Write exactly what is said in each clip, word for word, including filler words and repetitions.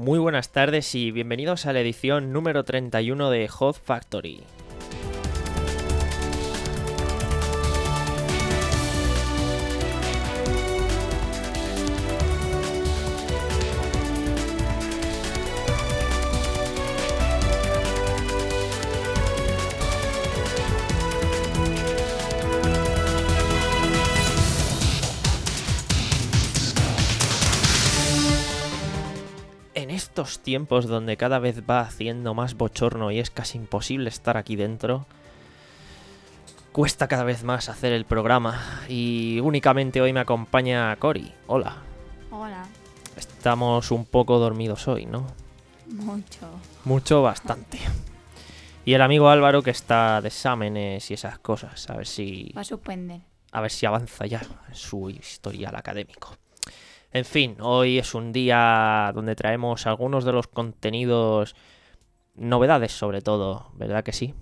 Muy buenas tardes y bienvenidos a la edición número treinta y uno de Hot Factory. En estos tiempos donde cada vez va haciendo más bochorno y es casi imposible estar aquí dentro, cuesta cada vez más hacer el programa y únicamente hoy me acompaña Cori. Hola. Hola. Estamos un poco dormidos hoy, ¿no? Mucho. Mucho, bastante. Y el amigo Álvaro que está de exámenes y esas cosas, a ver si... Va a suspender. A ver si avanza ya en su historial académico. En fin, hoy es un día donde traemos algunos de los contenidos, novedades sobre todo, ¿verdad que sí?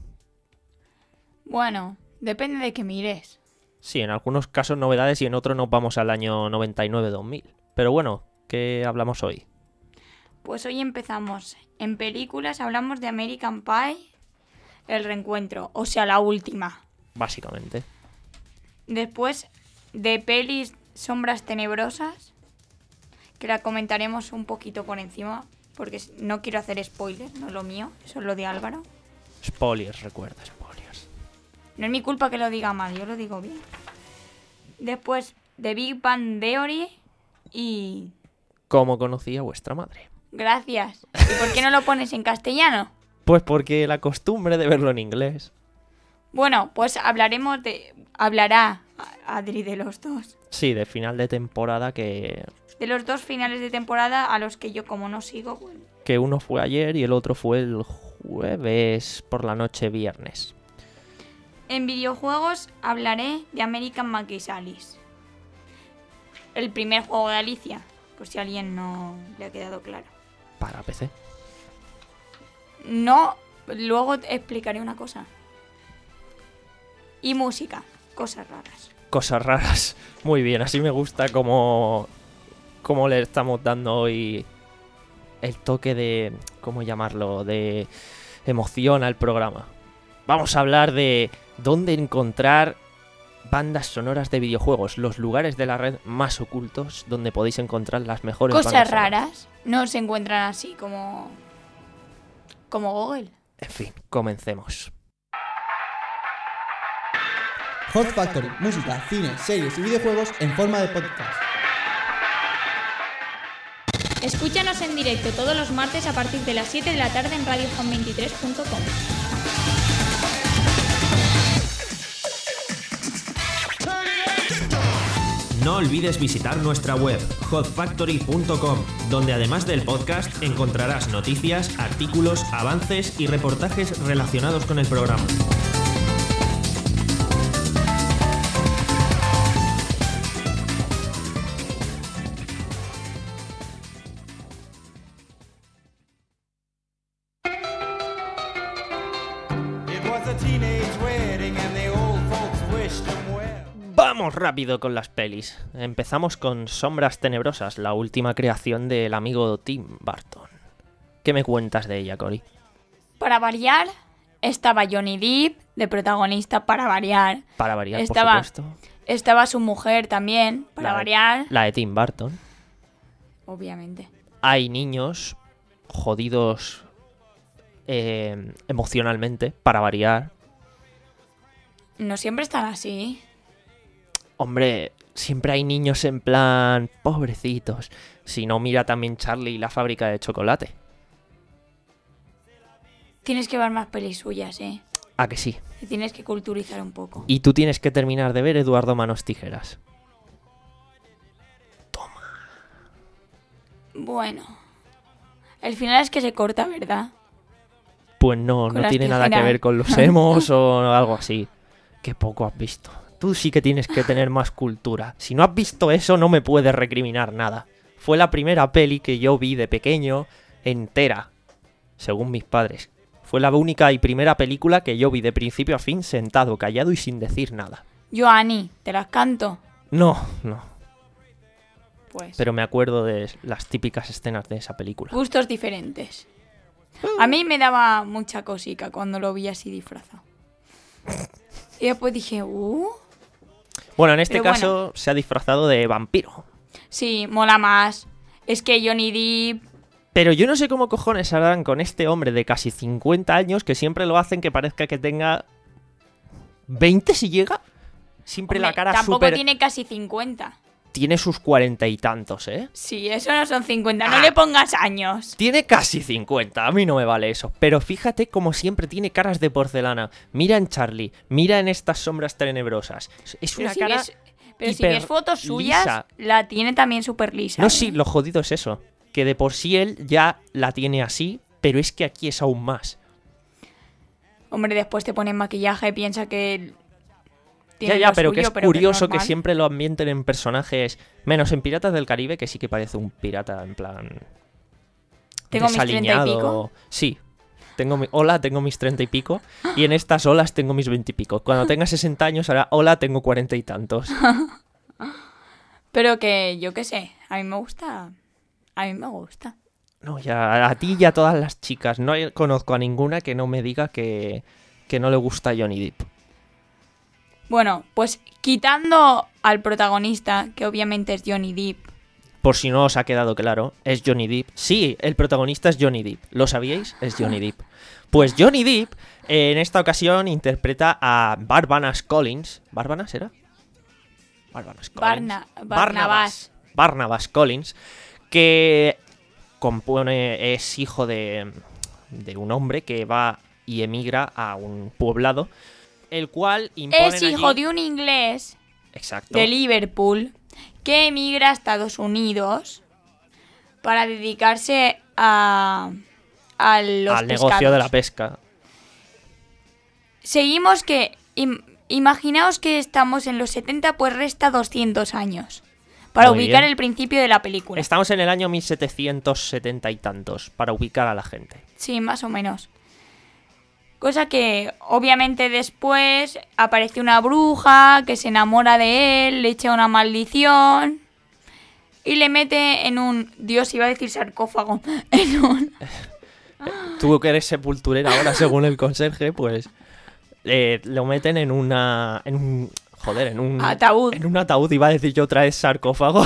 Bueno, depende de que mires. Sí, en algunos casos novedades y en otros nos vamos al año noventa y nueve dos mil. Pero bueno, ¿qué hablamos hoy? Pues hoy empezamos. En películas hablamos de American Pie, El Reencuentro, o sea, la última. Básicamente. Después de pelis Sombras Tenebrosas, que la comentaremos un poquito por encima, porque no quiero hacer spoilers, no es lo mío, eso es lo de Álvaro. Spoilers, recuerda, spoilers. No es mi culpa que lo diga mal, yo lo digo bien. Después de Big Bang Theory y... ¿Cómo conocía vuestra madre? Gracias. ¿Y por qué no lo pones en castellano? Pues porque la costumbre de verlo en inglés. Bueno, pues hablaremos de... Hablará Adri de los dos. Sí, de final de temporada que... De los dos finales de temporada a los que yo como no sigo, bueno. Que uno fue ayer y el otro fue el jueves por la noche viernes. En videojuegos hablaré de American McGee Alice. El primer juego de Alicia, por si a alguien no le ha quedado claro. Para P C. No, luego te explicaré una cosa. Y música, cosas raras. Cosas raras. Muy bien, así me gusta como... Como le estamos dando hoy el toque de... ¿Cómo llamarlo? De emoción al programa. Vamos a hablar de dónde encontrar bandas sonoras de videojuegos. Los lugares de la red más ocultos donde podéis encontrar las mejores Cosas bandas raras. sonoras. No se encuentran así como... Como Google. En fin, comencemos. Hot Factory, música, cine, series y videojuegos en forma de podcast. Escúchanos en directo todos los martes a partir de las siete de la tarde en radio home veintitrés punto com. No olvides visitar nuestra web, hot factory punto com, donde además del podcast encontrarás noticias, artículos, avances y reportajes relacionados con el programa. Vamos rápido con las pelis. Empezamos con Sombras Tenebrosas, la última creación del amigo Tim Burton. ¿Qué me cuentas de ella, Cori? Para variar, estaba Johnny Depp, de protagonista, para variar. Para variar, estaba, por supuesto. Estaba su mujer también, para la de, variar. La de Tim Burton. Obviamente. Hay niños jodidos eh, emocionalmente, para variar. No siempre están así. Hombre, siempre hay niños en plan... Pobrecitos. Si no, mira también Charlie y la fábrica de chocolate. Tienes que ver más pelis suyas, ¿eh? ¿A que sí? Te tienes que culturizar un poco. Y tú tienes que terminar de ver Eduardo Manos Tijeras. Toma. Bueno. El final es que se corta, ¿verdad? Pues no, Con no tiene tijeras. nada que ver con los emos o algo así. Qué poco has visto. Tú sí que tienes que tener más cultura. Si no has visto eso, no me puedes recriminar nada. Fue la primera peli que yo vi de pequeño entera, según mis padres. Fue la única y primera película que yo vi de principio a fin sentado, callado y sin decir nada. Yo, Ani, te las canto. No, no. Pues Pero me acuerdo de las típicas escenas de esa película. gustos diferentes. A mí me daba mucha cosica cuando lo vi así disfrazado. Y después dije, uh, Bueno, en este Pero caso bueno. se ha disfrazado de vampiro. sí, mola más. Es que Johnny Depp... Pero yo no sé cómo cojones harán con este hombre de casi cincuenta años que siempre lo hacen que parezca que tenga veinte si llega. Siempre la Hombre, cara tampoco súper... tiene casi cincuenta. Tiene sus cuarenta y tantos, ¿eh? Sí, eso no son cincuenta. No Ah. le pongas años. Tiene casi cincuenta, a mí no me vale eso. Pero fíjate como siempre tiene caras de porcelana. Mira en Charlie, mira en estas sombras tenebrosas. Es Pero una si cara... ves, pero si hiper ves fotos suyas, lisa. la tiene también súper lisa. No, ¿eh? sí, lo jodido es eso. Que de por sí él ya la tiene así, pero es que aquí es aún más. Hombre, después te ponen maquillaje y piensa que... Ya, tiene ya, lo pero que suyo, es pero curioso que, normal. siempre lo ambienten en personajes... Menos en Piratas del Caribe, que sí que parece un pirata en plan... Tengo mis treinta y desaliñado. pico. Sí. Tengo mi... Hola, tengo mis treinta y pico. Y en estas olas tengo mis veinte y pico. Cuando tenga sesenta años, ahora, hola, tengo cuarenta y tantos. Pero que yo qué sé, a mí me gusta. A mí me gusta. No, ya a ti y a todas las chicas. No hay- conozco a ninguna que no me diga que, que no le gusta Johnny Depp. Bueno, pues quitando al protagonista, que obviamente es Johnny Depp. Por si no os ha quedado claro, es Johnny Depp. Sí, el protagonista es Johnny Depp. ¿Lo sabíais? Es Johnny Depp. Pues Johnny Depp eh, en esta ocasión interpreta a Barbanas Collins. ¿Barbanas era? Barbanas Collins. Barna- Barnabas. Barnabas Collins, que compone, es hijo de, de un hombre que va y emigra a un poblado, el cual imponen Es hijo allí- de un inglés Exacto. de Liverpool que emigra a Estados Unidos para dedicarse a, a los al negocio de la pescados. pesca. Seguimos que... im- imaginaos que estamos en los setenta, pues resta doscientos años. Para Muy ubicar bien. el principio de la película. Estamos en el año mil setecientos setenta y tantos, para ubicar a la gente. Sí, más o menos. Cosa que obviamente después aparece una bruja que se enamora de él, le echa una maldición y le mete en un... Dios, iba a decir sarcófago. En un... Tú que eres sepulturera ahora, según el conserje, pues eh, lo meten en una... En un, joder, en un... Ataúd. En un ataúd, iba a decir yo otra vez sarcófago.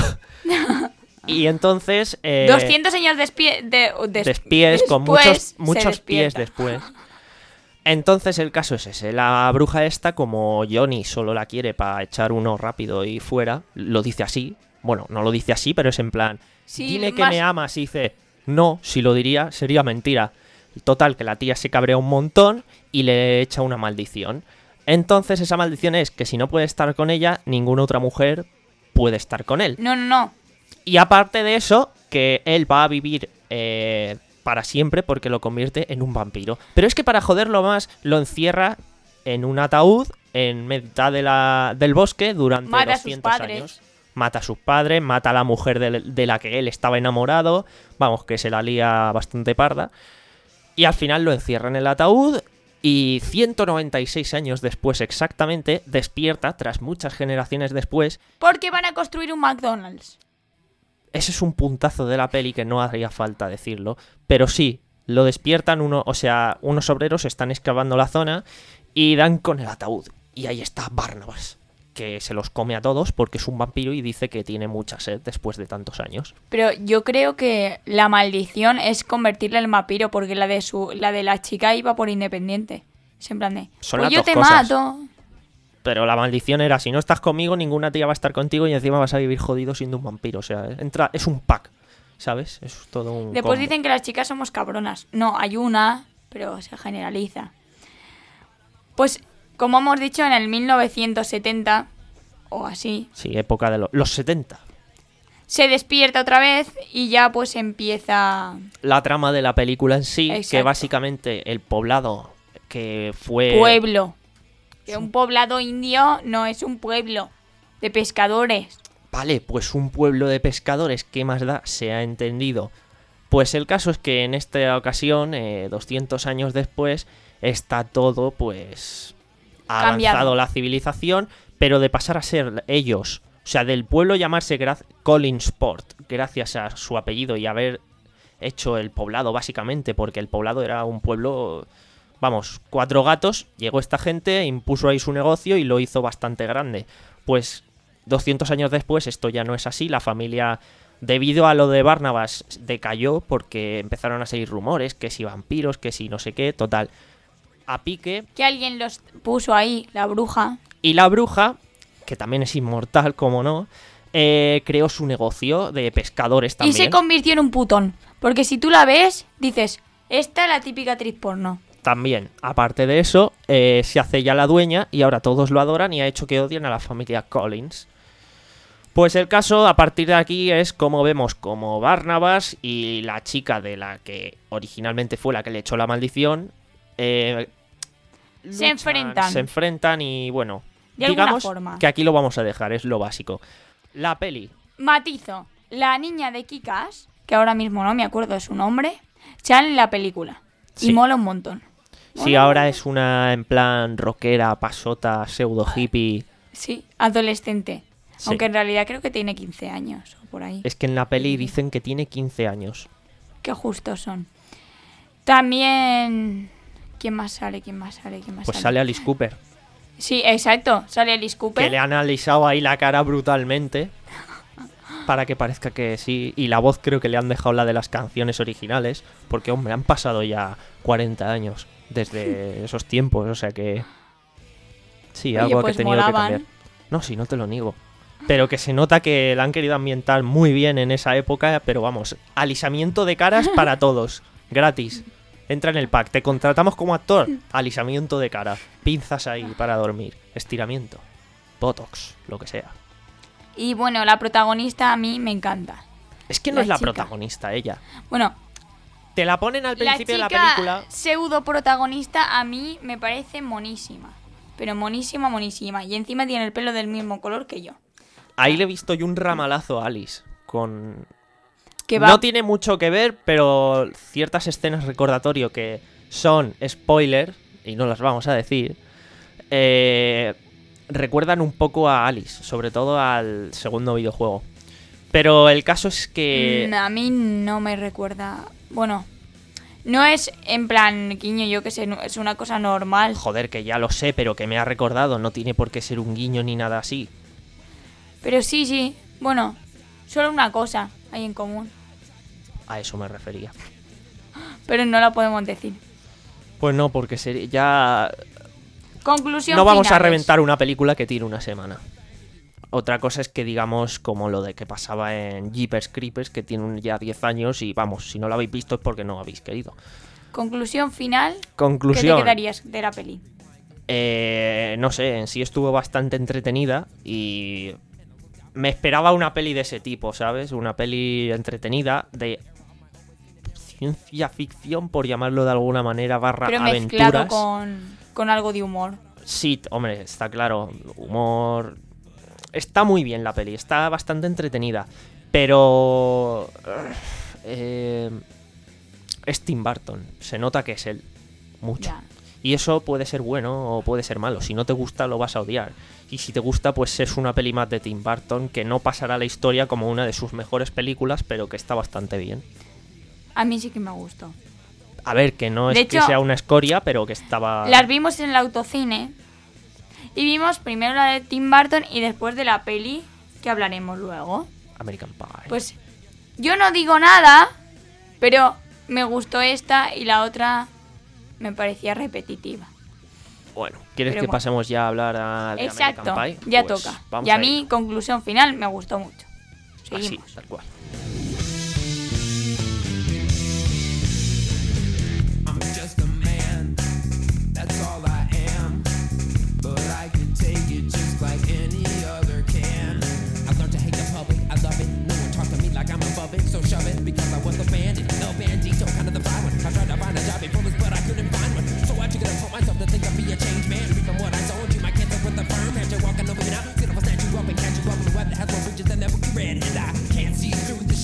Y entonces... eh, doscientos años despie- de, des- despies, con después muchos, se muchos pies despierta. después. Entonces el caso es ese. La bruja esta, como Johnny solo la quiere para echar uno rápido y fuera, lo dice así. Bueno, no lo dice así, pero es en plan... Sí, dime que más- me amas. Y dice, no, si lo diría sería mentira. Total, que la tía se cabrea un montón y le echa una maldición. Entonces esa maldición es que si no puede estar con ella, ninguna otra mujer puede estar con él. No, no, no. Y aparte de eso, que él va a vivir eh, para siempre porque lo convierte en un vampiro. Pero es que para joderlo más, lo encierra en un ataúd en mitad de la, del bosque durante Mata a sus doscientos padres. años. Mata a sus padres, mata a la mujer de, de la que él estaba enamorado. Vamos, que se la lía bastante parda. Y al final lo encierra en el ataúd y ciento noventa y seis años después exactamente despierta, tras muchas generaciones después. Porque van a construir un McDonald's. Ese es un puntazo de la peli que no haría falta decirlo, pero sí, lo despiertan uno, o sea, unos obreros están excavando la zona y dan con el ataúd. Y ahí está Barnabas, que se los come a todos porque es un vampiro y dice que tiene mucha sed después de tantos años. Pero yo creo que la maldición es convertirle en vampiro, porque la de su, la de la chica iba por independiente. Es en plan de, Son pues las yo dos te cosas. mato. Pero la maldición era, si no estás conmigo, ninguna tía va a estar contigo y encima vas a vivir jodido siendo un vampiro. O sea, entra, es un pack, ¿sabes? Es todo un Después combo. dicen que las chicas somos cabronas. No, hay una, pero se generaliza. Pues, como hemos dicho, en el mil novecientos setenta, o así, Sí, época de lo- los setenta. se despierta otra vez y ya pues empieza... La trama de la película en sí, que Exacto. básicamente el poblado que fue... Pueblo. Que un poblado indio no es un pueblo de pescadores. Vale, pues un pueblo de pescadores, ¿qué más da? Se ha entendido. Pues el caso es que en esta ocasión, eh, doscientos años después, está todo, pues... Ha Cambiado. avanzado la civilización, pero de pasar a ser ellos sea, del pueblo llamarse Gra- Collinsport, gracias a su apellido y haber hecho el poblado, básicamente, porque el poblado era un pueblo, vamos, cuatro gatos, llegó esta gente, impuso ahí su negocio y lo hizo bastante grande. Pues doscientos años después esto ya no es así, la familia, debido a lo de Barnabas, decayó porque empezaron a salir rumores, que si vampiros, que si no sé qué, total. A pique. Que alguien los puso ahí, la bruja. Y la bruja, que también es inmortal, como no, eh, creó su negocio de pescadores también. Y se convirtió en un putón. Porque si tú la ves, dices, esta es la típica actriz porno. También, aparte de eso, eh, se hace ya la dueña y ahora todos lo adoran y ha hecho que odien a la familia Collins. Pues el caso, a partir de aquí, es como vemos como Barnabas y la chica de la que originalmente fue la que le echó la maldición, eh, Se luchan, enfrentan. Se enfrentan y bueno, De alguna digamos forma. que aquí lo vamos a dejar, es lo básico. La peli. Matizo, la niña de Kick-Ass, que ahora mismo no me acuerdo de su nombre, sale en la película. Y Sí. mola un montón. Sí, ahora es una en plan rockera, pasota, pseudo hippie. Sí, adolescente. Sí. Aunque en realidad creo que tiene quince años o por ahí. Es que en la peli dicen que tiene quince años. Qué justos son. También... ¿Quién más sale? ¿Quién más sale? ¿Quién más Pues sale? sale Alice Cooper. Sí, exacto. Sale Alice Cooper. Que le han alisado ahí la cara brutalmente. Para que parezca que sí. Y la voz creo que le han dejado la de las canciones originales. Porque, hombre, han pasado ya cuarenta años desde esos tiempos. O sea que... Sí, Oye, algo pues que he tenido molaban. que cambiar. No, sí, no te lo niego. Pero que se nota que la han querido ambientar muy bien en esa época. Pero vamos, alisamiento de caras para todos. Gratis. Entra en el pack. Te contratamos como actor. Alisamiento de cara. Pinzas ahí para dormir. Estiramiento. Botox. Lo que sea. Y bueno, la protagonista a mí me encanta. Es que no La es la chica. protagonista ella. Bueno, Te la ponen al la principio de chica la película. pseudo protagonista a mí me parece monísima. Pero monísima, monísima. Y encima tiene el pelo del mismo color que yo. Ahí le he visto yo un ramalazo a Alice. Con... Que va... No tiene mucho que ver, pero ciertas escenas recordatorio que son spoiler, y no las vamos a decir, eh, recuerdan un poco a Alice, sobre todo al segundo videojuego. Pero el caso es que... Mm, a mí no me recuerda... Bueno, no es en plan guiño, yo que sé, no- es una cosa normal. Joder, que ya lo sé, pero que me ha recordado, no tiene por qué ser un guiño ni nada así. Pero sí, sí. Bueno, solo una cosa hay en común. A eso me refería. Pero no la podemos decir. Pues no, porque sería ya... Conclusión No vamos a finales. reventar una película que tiene una semana. Otra cosa es que digamos como lo de que pasaba en Jeepers Creepers, que tiene un- ya diez años y vamos, si no lo habéis visto es porque no habéis querido. Conclusión final. ¿Qué Conclusión. te quedarías de la peli? Eh, no sé, en sí estuvo bastante entretenida y me esperaba una peli de ese tipo, ¿sabes? Una peli entretenida de ciencia ficción, por llamarlo de alguna manera, barra Pero aventuras. mezclado con, con algo de humor. Sí, t- hombre, está claro, humor... Está muy bien la peli, está bastante entretenida, pero... eh, es Tim Burton, se nota que es él, mucho. Ya. Y eso puede ser bueno o puede ser malo. Si no te gusta, lo vas a odiar. Y si te gusta, pues es una peli más de Tim Burton que no pasará a la historia como una de sus mejores películas, pero que está bastante bien. A mí sí que me gustó. A ver, que no es De que hecho, sea una escoria, pero que estaba... Las vimos en el autocine. Y vimos primero la de Tim Burton y después de la peli que hablaremos luego. American Pie. Pues yo no digo nada, pero me gustó esta y la otra me parecía repetitiva. Bueno, ¿quieres pero que bueno. pasemos ya a hablar a de Exacto, American Pie? ya Pues toca. vamos Y a a mí, ello. conclusión final, me gustó mucho. Así, Seguimos. tal cual. I'm just a man, that's all I am. But I can take it just like any other can. I learned to hate the public, I love it. No one talks to me like I'm above it, so shove it because I was a bandit. El bandito, kind of the fine one. I tried to find a job before this, but I couldn't find one. So I took it upon myself to think I'd be a changed man. Reaping what I sowed, you might can't with the firm. After walking over me now, sit up, I'll snatch you up and catch you up in the web that has more riches than ever you read. And I can't see through the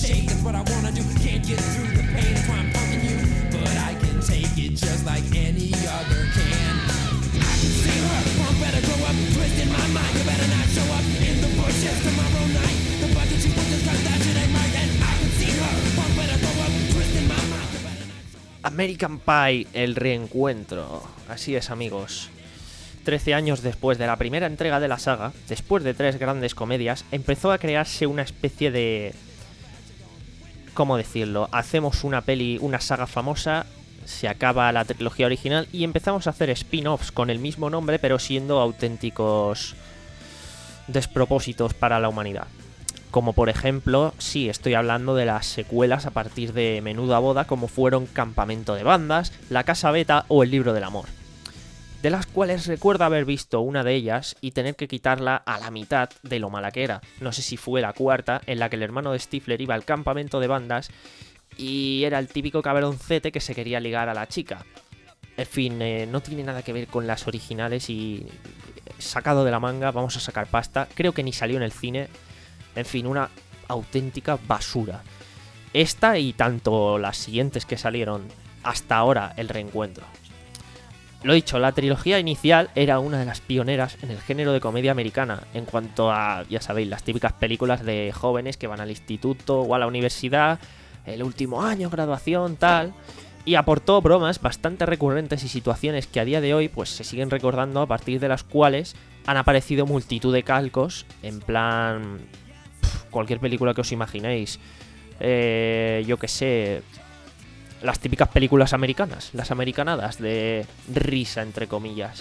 American Pie, el reencuentro. Así es, amigos. Trece años después de la primera entrega de la saga, después de tres grandes comedias, empezó a crearse una especie de... ¿Cómo decirlo? Hacemos una peli, una saga famosa, se acaba la trilogía original y empezamos a hacer spin-offs con el mismo nombre, pero siendo auténticos despropósitos para la humanidad. Como por ejemplo, sí, estoy hablando de las secuelas a partir de Menuda Boda, como fueron Campamento de Bandas, La Casa Beta o El Libro del Amor. De las cuales recuerdo haber visto una de ellas y tener que quitarla a la mitad de lo mala que era. No sé si fue la cuarta, en la que el hermano de Stifler iba al campamento de bandas y era el típico cabroncete que se quería ligar a la chica. En fin, eh, no tiene nada que ver con las originales y sacado de la manga, vamos a sacar pasta. Creo que ni salió en el cine. En fin, una auténtica basura. Esta y tanto las siguientes que salieron hasta ahora, el reencuentro. Lo dicho, la trilogía inicial era una de las pioneras en el género de comedia americana, en cuanto a, ya sabéis, las típicas películas de jóvenes que van al instituto o a la universidad, el último año, graduación, tal, y aportó bromas bastante recurrentes y situaciones que a día de hoy pues se siguen recordando, a partir de las cuales han aparecido multitud de calcos, en plan, pff, cualquier película que os imaginéis, eh, yo que sé... Las típicas películas americanas, las americanadas de risa, entre comillas.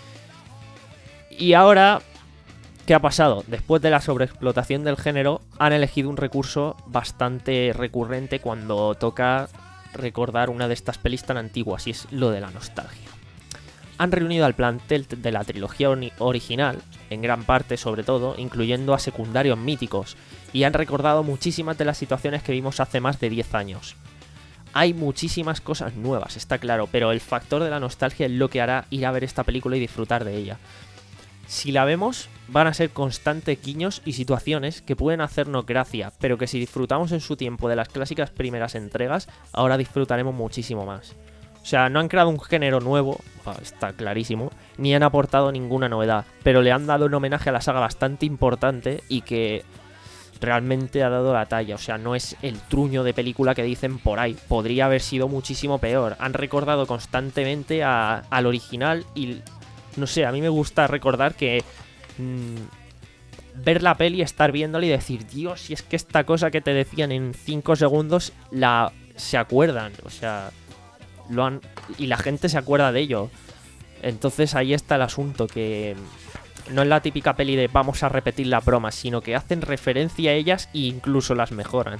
Y ahora, ¿qué ha pasado? Después de la sobreexplotación del género, han elegido un recurso bastante recurrente cuando toca recordar una de estas pelis tan antiguas, y es lo de la nostalgia. Han reunido al plantel de la trilogía original, en gran parte sobre todo, incluyendo a secundarios míticos, y han recordado muchísimas de las situaciones que vimos hace más de diez años. Hay muchísimas cosas nuevas, está claro, pero el factor de la nostalgia es lo que hará ir a ver esta película y disfrutar de ella. Si la vemos, van a ser constantes guiños y situaciones que pueden hacernos gracia, pero que si disfrutamos en su tiempo de las clásicas primeras entregas, ahora disfrutaremos muchísimo más. O sea, no han creado un género nuevo, está clarísimo, ni han aportado ninguna novedad, pero le han dado un homenaje a la saga bastante importante y que... realmente ha dado la talla, o sea, no es el truño de película que dicen por ahí, podría haber sido muchísimo peor. Han recordado constantemente a, al original y, no sé, a mí me gusta recordar que mmm, ver la peli, estar viéndola y decir, Dios, si es que esta cosa que te decían en cinco segundos, la se acuerdan, o sea, lo han y la gente se acuerda de ello. Entonces ahí está el asunto, que... no es la típica peli de vamos a repetir las bromas, sino que hacen referencia a ellas e incluso las mejoran.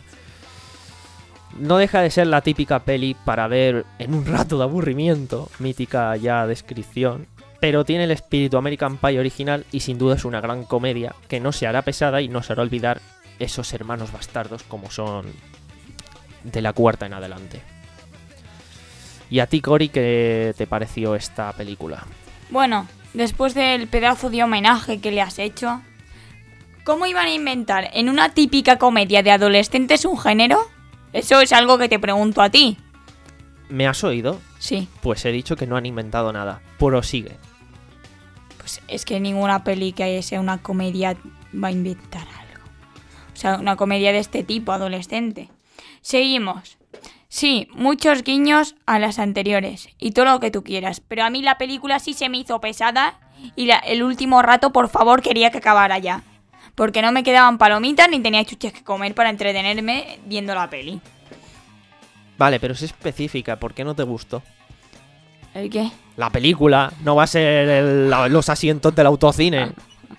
No deja de ser la típica peli para ver en un rato de aburrimiento, mítica ya descripción, pero tiene el espíritu American Pie original y sin duda es una gran comedia que no se hará pesada y no se hará olvidar esos hermanos bastardos como son de la cuarta en adelante. ¿Y a ti, Cori, qué te pareció esta película? Bueno, después del pedazo de homenaje que le has hecho, ¿cómo iban a inventar en una típica comedia de adolescentes un género? Eso es algo que te pregunto a ti. ¿Me has oído? Sí. Pues he dicho que no han inventado nada. Prosigue. Pues es que ninguna peli que sea una comedia va a inventar algo. O sea, una comedia de este tipo, adolescente. Seguimos. Sí, muchos guiños a las anteriores y todo lo que tú quieras, pero a mí la película sí se me hizo pesada y la, el último rato, por favor, quería que acabara ya. Porque no me quedaban palomitas ni tenía chuches que comer para entretenerme viendo la peli. Vale, pero es específica, ¿por qué no te gustó? ¿El qué? La película, no va a ser el, los asientos del autocine.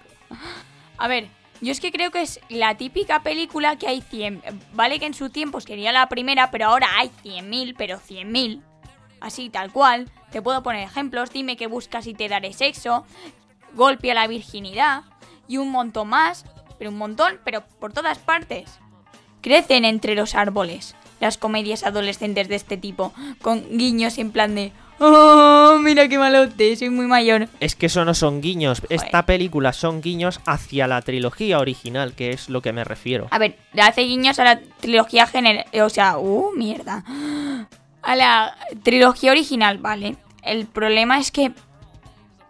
A ver, yo es que creo que es la típica película que hay cien... Vale que en su tiempo sería la primera, pero ahora hay cien mil, pero cien mil. Así, tal cual. Te puedo poner ejemplos. Dime qué buscas y te daré sexo. Golpe a la virginidad. Y un montón más. Pero un montón, pero por todas partes. Crecen entre los árboles las comedias adolescentes de este tipo. Con guiños en plan de... ¡Oh, mira qué malote! Soy muy mayor. Es que eso no son guiños. Joder. Esta película son guiños hacia la trilogía original, que es lo que me refiero. A ver, le hace guiños a la trilogía general... O sea, ¡uh, mierda! A la trilogía original, vale. El problema es que...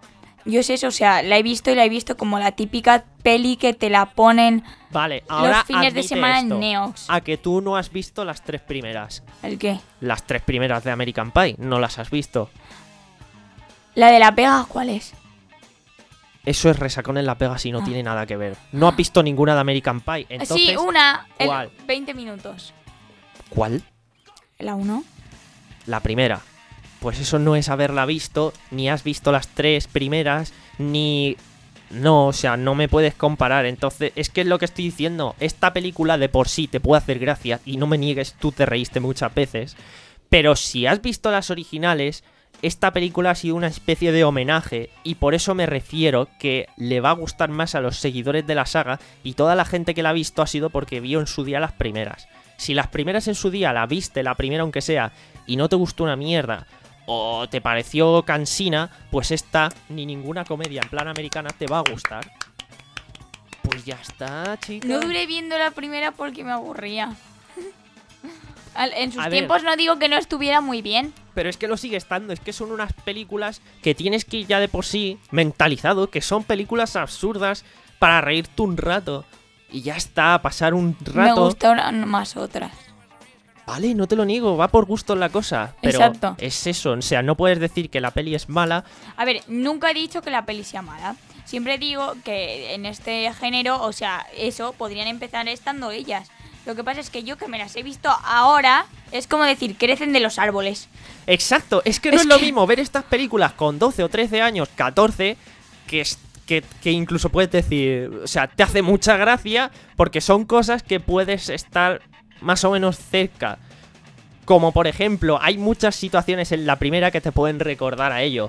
Yo es eso, o sea, la he visto y la he visto como la típica peli que te la ponen Vale, ahora los fines de admite semana esto, en Neox. a que tú no has visto las tres primeras. ¿El qué? Las tres primeras de American Pie, no las has visto. ¿La de la pega cuál es? Eso es resacón en la pega si no Ah. tiene nada que ver. No has visto ninguna de American Pie, entonces... sí, una, el ¿cuál? veinte minutos. ¿Cuál? ¿La uno? La primera. Pues eso no es haberla visto, ni has visto las tres primeras, ni... No, o sea, no me puedes comparar. Entonces, es que es lo que estoy diciendo. Esta película de por sí te puede hacer gracia, y no me niegues, tú te reíste muchas veces. Pero si has visto las originales, esta película ha sido una especie de homenaje, y por eso me refiero que le va a gustar más a los seguidores de la saga, y toda la gente que la ha visto ha sido porque vio en su día las primeras. Si las primeras en su día la viste, la primera aunque sea, y no te gustó una mierda, o te pareció cansina, pues esta, ni ninguna comedia en plan americana te va a gustar. Pues ya está, chicos. No duré viendo la primera porque me aburría. Al- en sus A ver. tiempos no digo que no estuviera muy bien. Pero es que lo sigue estando, es que son unas películas que tienes que ir ya de por sí mentalizado, que son películas absurdas para reírte un rato. Y ya está, pasar un Me rato. gustaron más otras. Vale, no te lo niego, va por gusto la cosa. Pero Exacto. es eso, o sea, no puedes decir que la peli es mala. A ver, nunca he dicho que la peli sea mala. Siempre digo que en este género, o sea, eso, podrían empezar estando ellas. Lo que pasa es que yo que me las he visto ahora, es como decir, crecen de los árboles. Exacto, es que no Es es, lo que- mismo ver estas películas con doce o trece años, catorce, que, es, que, que incluso puedes decir, o sea, te hace mucha gracia porque son cosas que puedes estar más o menos cerca. Como por ejemplo, hay muchas situaciones en la primera que te pueden recordar a ello.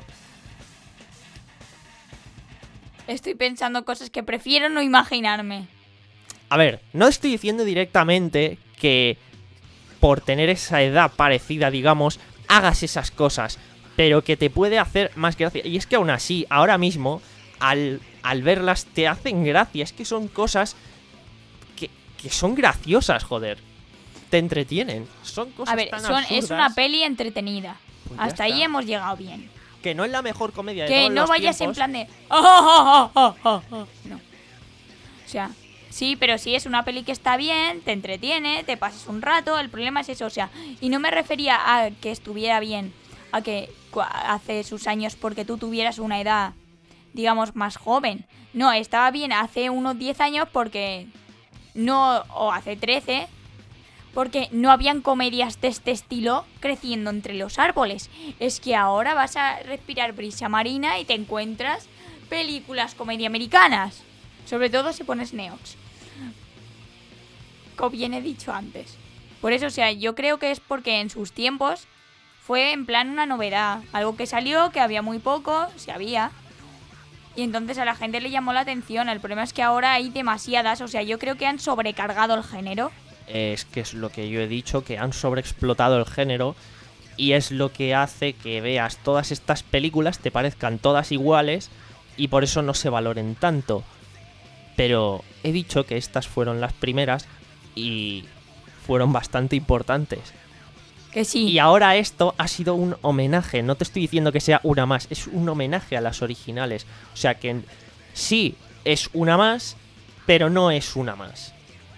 Estoy pensando cosas que prefiero no imaginarme. A ver, no estoy diciendo directamente que por tener esa edad parecida, digamos, hagas esas cosas, pero que te puede hacer más gracia. Y es que aún así, ahora mismo, al, al verlas te hacen gracia. Es que son cosas que, que son graciosas, joder. Te entretienen. Son cosas A ver, tan son, es absurdas una peli entretenida. Pues ya Hasta ahí está. hemos llegado bien. que no es la mejor comedia de Que todos no los vayas tiempos. en plan de... "Ah, ah, ah, ah, ah". No. O sea, sí, pero si es una peli que está bien, te entretiene, te pasas un rato, el problema es eso, o sea, y no me refería a que estuviera bien, a que cua- hace sus años porque tú tuvieras una edad, digamos, más joven. No, estaba bien hace unos diez años porque no, o hace trece, porque no habían comedias de este estilo creciendo entre los árboles. Es que ahora vas a respirar brisa marina y te encuentras películas comedia americanas. Sobre todo si pones Neox. Como bien he dicho antes. Por eso, o sea, yo creo que es porque en sus tiempos fue en plan una novedad. Algo que salió, que había muy poco, si había. Y entonces a la gente le llamó la atención. El problema es que ahora hay demasiadas. O sea, yo creo que han sobrecargado el género. Es que es lo que yo he dicho, que han sobreexplotado el género y es lo que hace que veas todas estas películas, te parezcan todas iguales y por eso no se valoren tanto. Pero he dicho que estas fueron las primeras y fueron bastante importantes. Que sí. Y ahora esto ha sido un homenaje, no te estoy diciendo que sea una más, es un homenaje a las originales. O sea que sí, es una más, pero no es una más.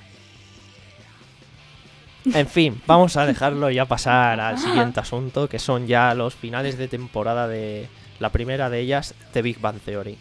En fin, vamos a dejarlo y ya pasar al siguiente asunto, que son ya los finales de temporada de la primera de ellas, The Big Bang Theory.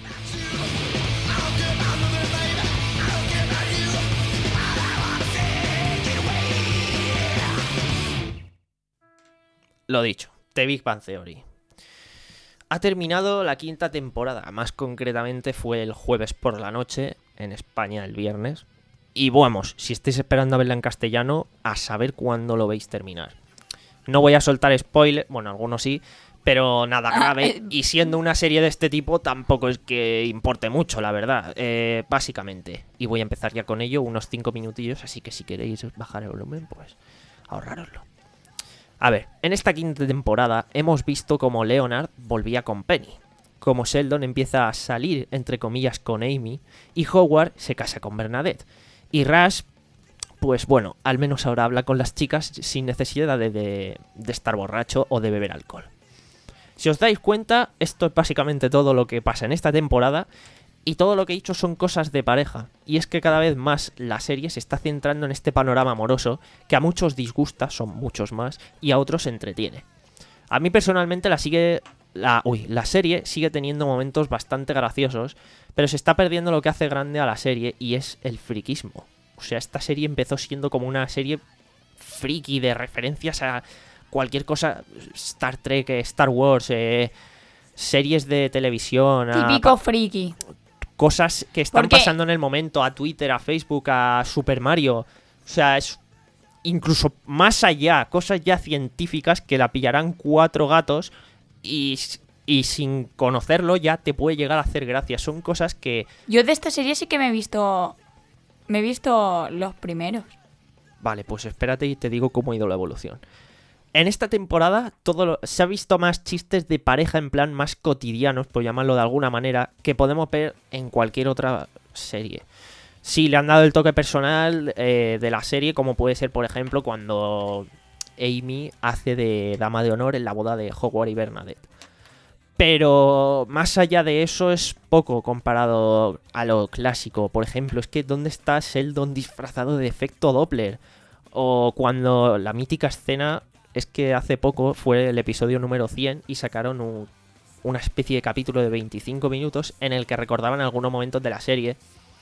Lo dicho, The Big Bang Theory. Ha terminado la quinta temporada, más concretamente fue el jueves por la noche, en España el viernes. Y vamos, si estáis esperando a verla en castellano, a saber cuándo lo veis terminar. No voy a soltar spoiler, bueno, algunos sí, pero nada grave. Y siendo una serie de este tipo, tampoco es que importe mucho, la verdad, eh, básicamente. Y voy a empezar ya con ello, unos cinco minutillos, así que si queréis bajar el volumen, pues ahorrároslo. A ver, en esta quinta temporada hemos visto como Leonard volvía con Penny, como Sheldon empieza a salir, entre comillas, con Amy, y Howard se casa con Bernadette. Y Rush, pues bueno, al menos ahora habla con las chicas sin necesidad de, de, de estar borracho o de beber alcohol. Si os dais cuenta, esto es básicamente todo lo que pasa en esta temporada. Y todo lo que he dicho son cosas de pareja. Y es que cada vez más la serie se está centrando en este panorama amoroso que a muchos disgusta, son muchos más, y a otros entretiene. A mí personalmente la sigue... La, uy, la serie sigue teniendo momentos bastante graciosos, pero se está perdiendo lo que hace grande a la serie, y es el friquismo. O sea, esta serie empezó siendo como una serie friki de referencias a cualquier cosa. Star Trek, Star Wars, eh, series de televisión... Típico a, friki. Cosas que están Porque... pasando en el momento, a Twitter, a Facebook, a Super Mario. O sea, es incluso más allá, cosas ya científicas que la pillarán cuatro gatos y, y sin conocerlo ya te puede llegar a hacer gracia. Son cosas que... Yo de esta serie sí que me he visto... Me he visto los primeros. Vale, pues espérate y te digo cómo ha ido la evolución. En esta temporada todo lo... se ha visto más chistes de pareja en plan más cotidianos, por llamarlo de alguna manera, que podemos ver en cualquier otra serie. Sí, le han dado el toque personal eh, de la serie, como puede ser, por ejemplo, cuando Amy hace de dama de honor en la boda de Howard y Bernadette. Pero más allá de eso es poco comparado a lo clásico. Por ejemplo, es que ¿dónde está Sheldon disfrazado de efecto Doppler? O cuando la mítica escena... Es que hace poco fue el episodio número cien y sacaron un, una especie de capítulo de veinticinco minutos en el que recordaban algunos momentos de la serie.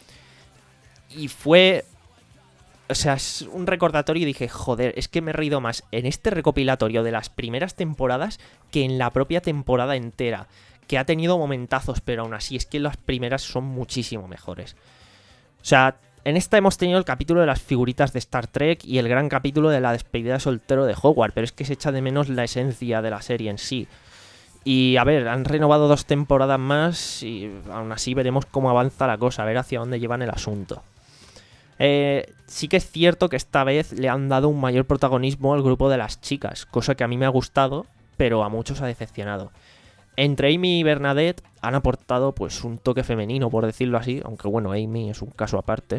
Y fue... O sea, es un recordatorio y dije, joder, es que me he reído más en este recopilatorio de las primeras temporadas que en la propia temporada entera. Que ha tenido momentazos, pero aún así es que las primeras son muchísimo mejores. O sea... En esta hemos tenido el capítulo de las figuritas de Star Trek y el gran capítulo de la despedida de soltero de Howard, pero es que se echa de menos la esencia de la serie en sí. Y a ver, han renovado dos temporadas más y aún así veremos cómo avanza la cosa, a ver hacia dónde llevan el asunto. Eh, sí que es cierto que esta vez le han dado un mayor protagonismo al grupo de las chicas, cosa que a mí me ha gustado, pero a muchos ha decepcionado. Entre Amy y Bernadette han aportado pues un toque femenino, por decirlo así, aunque bueno, Amy es un caso aparte.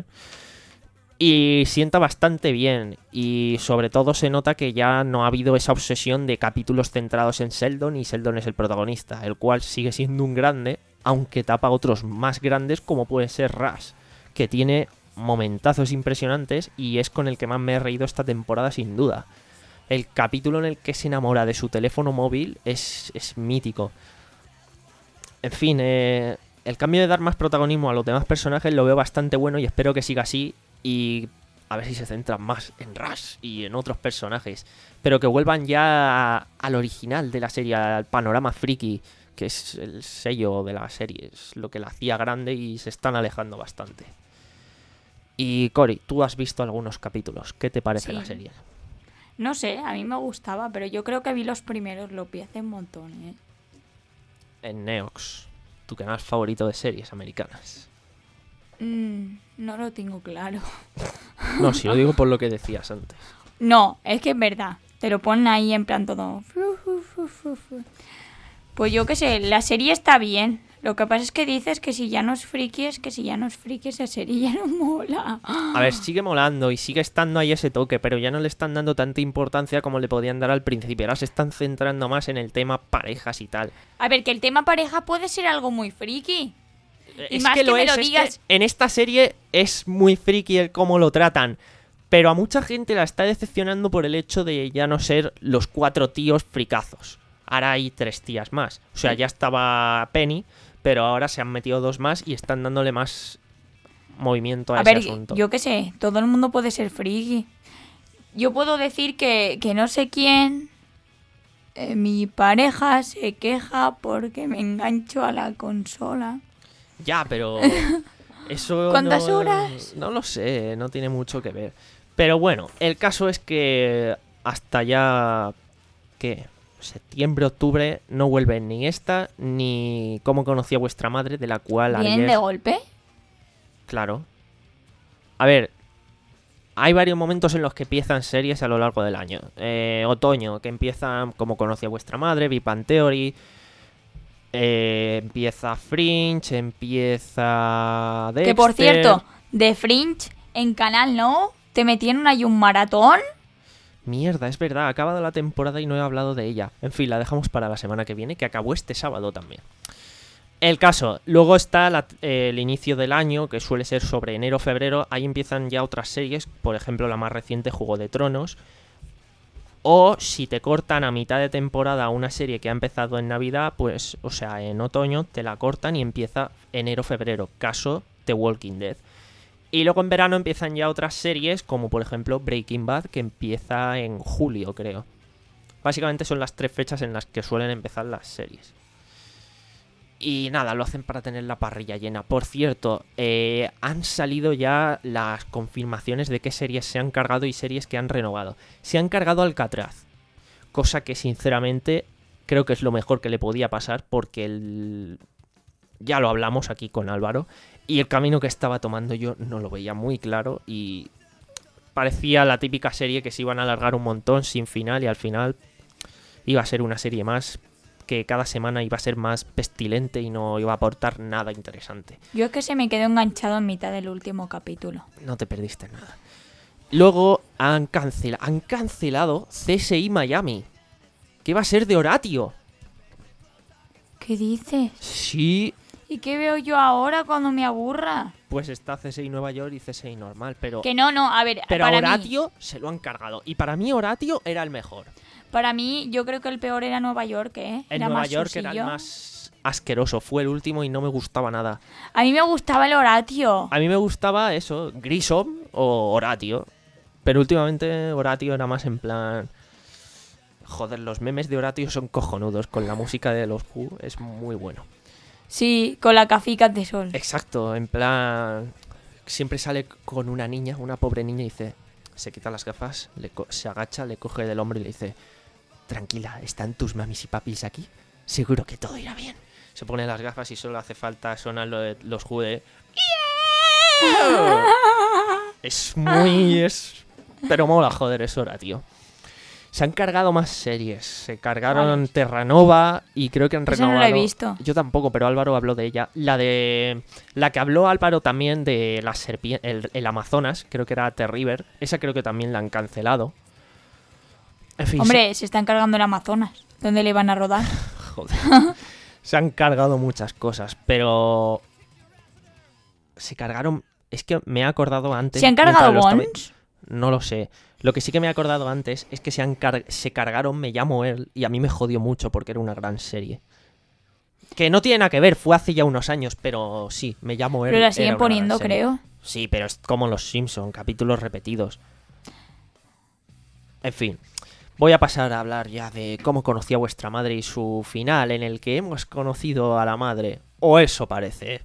Y sienta bastante bien, y sobre todo se nota que ya no ha habido esa obsesión de capítulos centrados en Sheldon y Sheldon es el protagonista, el cual sigue siendo un grande, aunque tapa otros más grandes como puede ser Russ, que tiene momentazos impresionantes y es con el que más me he reído esta temporada sin duda. El capítulo en el que se enamora de su teléfono móvil es, es mítico. En fin, eh, el cambio de dar más protagonismo a los demás personajes lo veo bastante bueno y espero que siga así y a ver si se centran más en Russ y en otros personajes. Pero que vuelvan ya a, al original de la serie, al panorama friki, que es el sello de la serie, es lo que la hacía grande y se están alejando bastante. Y Cory, tú has visto algunos capítulos, ¿qué te parece Sí. la serie? No sé, a mí me gustaba, pero yo creo que vi los primeros, lo vi hace un montón, ¿eh? En Neox, tu canal favorito de series americanas. Mm, no lo tengo claro. No, si lo digo por lo que decías antes. No, es que es verdad. Te lo ponen ahí en plan todo. Pues yo qué sé, la serie está bien. Lo que pasa es que dices que si ya no es friki, es que si ya no es friki, esa serie ya no mola. A ver, sigue molando y sigue estando ahí ese toque, pero ya no le están dando tanta importancia como le podían dar al principio. Ahora se están centrando más en el tema parejas y tal. A ver, que el tema pareja puede ser algo muy friki. Y Es más que que lo me es, lo es que digas- en esta serie es muy friki el cómo lo tratan. Pero a mucha gente la está decepcionando por el hecho de ya no ser los cuatro tíos fricazos. Ahora hay tres tías más. O sea, ya estaba Penny, pero ahora se han metido dos más y están dándole más movimiento a, A ese ver, asunto. yo qué sé, todo el mundo puede ser friki. Yo puedo decir que, que no sé quién, eh, mi pareja se queja porque me engancho a la consola. Ya, pero eso ¿Cuántas no, horas? No lo sé, no tiene mucho que ver. Pero bueno, el caso es que hasta ya... ¿Qué? Septiembre, octubre, no vuelven ni esta ni Cómo conocí a vuestra madre, de la cual ¿Vienen ayer... de golpe? Claro. A ver, hay varios momentos en los que empiezan series a lo largo del año. Eh, otoño, que empiezan Cómo conocí a vuestra madre, Big Bang Theory... Eh, empieza Fringe, empieza Dexter. Que por cierto, de Fringe en Canal No, te metieron ahí un maratón. Mierda, es verdad, ha acabado la temporada y no he hablado de ella. En fin, la dejamos para la semana que viene, que acabó este sábado también. El caso, luego está la, eh, el inicio del año, que suele ser sobre enero o febrero. Ahí empiezan ya otras series, por ejemplo la más reciente, Juego de Tronos. O si te cortan a mitad de temporada una serie que ha empezado en Navidad, pues, o sea, en otoño, te la cortan y empieza enero o febrero. Caso The Walking Dead. Y luego en verano empiezan ya otras series, como por ejemplo Breaking Bad, que empieza en julio, creo. Básicamente son las tres fechas en las que suelen empezar las series. Y nada, lo hacen para tener la parrilla llena. Por cierto, eh, han salido ya las confirmaciones de qué series se han cargado y series que han renovado. Se han cargado Alcatraz, cosa que sinceramente creo que es lo mejor que le podía pasar, porque el... ya lo hablamos aquí con Álvaro, y el camino que estaba tomando yo no lo veía muy claro y parecía la típica serie que se iban a alargar un montón sin final, y al final iba a ser una serie más que cada semana iba a ser más pestilente y no iba a aportar nada interesante. Yo es que se me quedó enganchado en mitad del último capítulo. No te perdiste nada. Luego han, cancel han cancelado C S I Miami. ¿Qué va a ser de Horatio? ¿Qué dices? Sí, ¿Y qué veo yo ahora cuando me aburra? pues está C S I Nueva York y C S I normal, pero... Que no, no, a ver, Pero a para mí, Horatio se lo han cargado. Y para mí Horatio era el mejor. para mí yo creo que el peor era Nueva York, ¿eh? En Era Nueva más York era el sosillo. más asqueroso. Fue el último y no me gustaba nada. A mí me gustaba el Horatio. A mí me gustaba eso, Grissom o Horatio. Pero últimamente Horatio era más en plan... Joder, los memes de Horatio son cojonudos. Con la música de los Who es muy bueno. Sí, con la caficas de sol. Exacto, en plan... Siempre sale con una niña, una pobre niña, y dice... Se quita las gafas, le co- se agacha, le coge del hombro y le dice... Tranquila, ¿están tus mamis y papis aquí? Seguro que todo irá bien. Se pone las gafas y solo hace falta sonar lo de los Who de... ¡Yeah! Es muy... es... Pero mola, joder, es hora, tío. Se han cargado más series. Se cargaron ¿Cuáles? Terranova y creo que han Esa renovado... no la he visto. Yo tampoco, pero Álvaro habló de ella. La de... La que habló Álvaro también de la serpien- el, el Amazonas, creo que era The River. Esa creo que también la han cancelado. En fin, Hombre, se está encargando el Amazonas. ¿Dónde le van a rodar? se, joder. Se han cargado muchas cosas, pero... Se cargaron... Es que me he acordado antes... ¿Se han mientras cargado lo estaba- Bones? No lo sé. Lo que sí que me he acordado antes es que se, han car- se cargaron Me llamo él y a mí me jodió mucho porque era una gran serie. Que no tiene nada que ver, fue hace ya unos años, pero sí, Me llamo él. Pero la era siguen una gran poniendo, serie. creo. Sí, pero es como los Simpson, capítulos repetidos. En fin, voy a pasar a hablar ya de cómo conocí a vuestra madre y su final, en el que hemos conocido a la madre. O eso parece.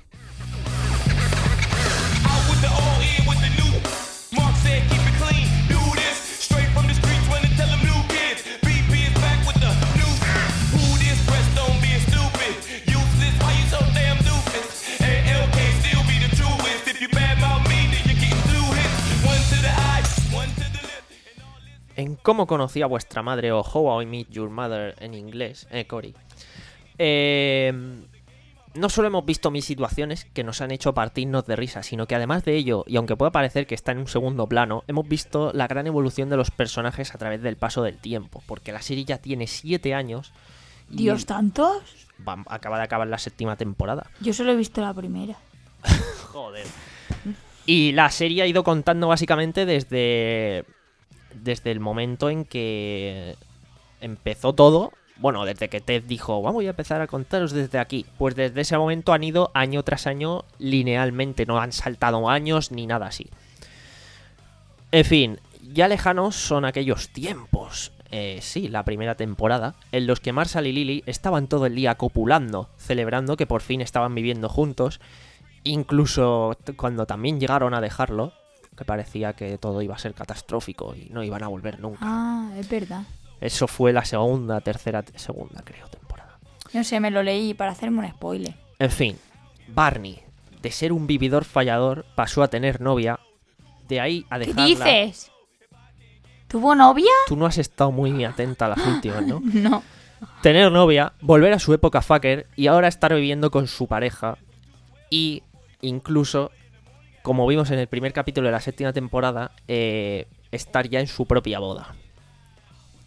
Out with the old, in with the new. Mark said keep it clean, do this. Straight from the streets when they tell them new kids. B P is back with the new. Who this press don't be stupid. Useless, why you so damn doofus? And L K still be the truest. If you badmouth me, then you're getting two hits. One to the eye, one to the lip. And all this. En cómo conocí a vuestra madre o How I Met Your Mother en inglés, eh, Cory. Eh, no solo hemos visto mis situaciones que nos han hecho partirnos de risa, sino que además de ello, y aunque pueda parecer que está en un segundo plano, hemos visto la gran evolución de los personajes a través del paso del tiempo, porque la serie ya tiene siete años y Dios, ¿tantos? va- acaba de acabar la séptima temporada. Yo solo he visto la primera. Joder. Y la serie ha ido contando básicamente desde desde el momento en que empezó todo. Bueno, desde que Ted dijo, vamos a empezar a contaros desde aquí. Pues desde ese momento han ido año tras año linealmente. No han saltado años ni nada así. En fin, ya lejanos son aquellos tiempos. Eh, sí, la primera temporada, en los que Marshall y Lily estaban todo el día copulando, celebrando que por fin estaban viviendo juntos. Incluso t- cuando también llegaron a dejarlo, que parecía que todo iba a ser catastrófico y no iban a volver nunca. Ah, es verdad. Eso fue la segunda, tercera, te- segunda, creo, temporada. No sé, me lo leí para hacerme un spoiler. En fin, Barney, de ser un vividor fallador, pasó a tener novia. De ahí a ¿Qué dejarla. dices? ¿Tuvo novia? Tú no has estado muy atenta a las últimas, ¿no? No. Tener novia, volver a su época fucker y ahora estar viviendo con su pareja. Y incluso, como vimos en el primer capítulo de la séptima temporada, eh, estar ya en su propia boda.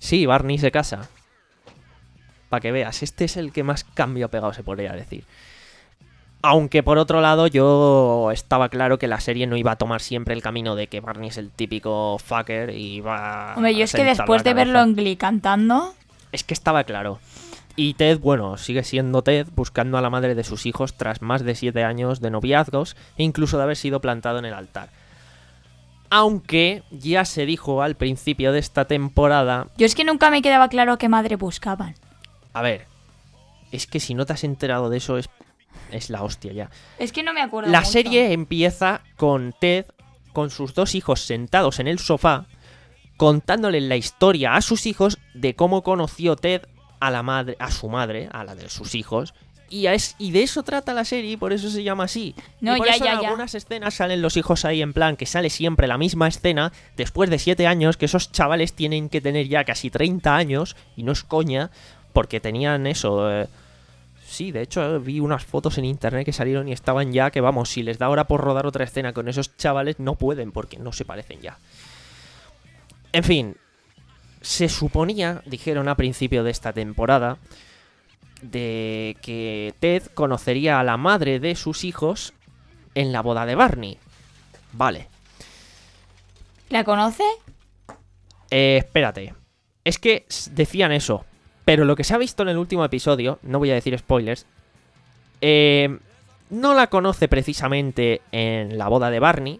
Sí, Barney se casa. Para que veas, este es el que más cambio pegado se podría decir. Aunque por otro lado yo estaba claro que la serie no iba a tomar siempre el camino de que Barney es el típico fucker y va Hombre, yo a es que sentar después la de verlo cabeza. en Glee cantando... Es que estaba claro. Y Ted, bueno, sigue siendo Ted buscando a la madre de sus hijos tras más de siete años de noviazgos e incluso de haber sido plantado en el altar. Aunque ya se dijo al principio de esta temporada... Yo es que nunca me quedaba claro qué madre buscaban. A ver, es que si no te has enterado de eso es, es la hostia ya. Es que no me acuerdo La mucho. serie empieza con Ted, con sus dos hijos sentados en el sofá, contándole la historia a sus hijos de cómo conoció Ted a la madre, a su madre, a la de sus hijos. Y, es, y de eso trata la serie, y por eso se llama así. No, y por ya, eso ya, en ya. algunas escenas salen los hijos ahí en plan que sale siempre la misma escena después de siete años, que esos chavales tienen que tener ya casi treinta años, y no es coña, porque tenían eso... Eh, sí, de hecho vi unas fotos en internet que salieron y estaban ya que, vamos, si les da hora por rodar otra escena con esos chavales, no pueden porque no se parecen ya. En fin, se suponía, dijeron a principio de esta temporada, de que Ted conocería a la madre de sus hijos en la boda de Barney. Vale. ¿La conoce? Eh, espérate. Es que s- decían eso. Pero lo que se ha visto en el último episodio, no voy a decir spoilers, eh, no la conoce precisamente en la boda de Barney.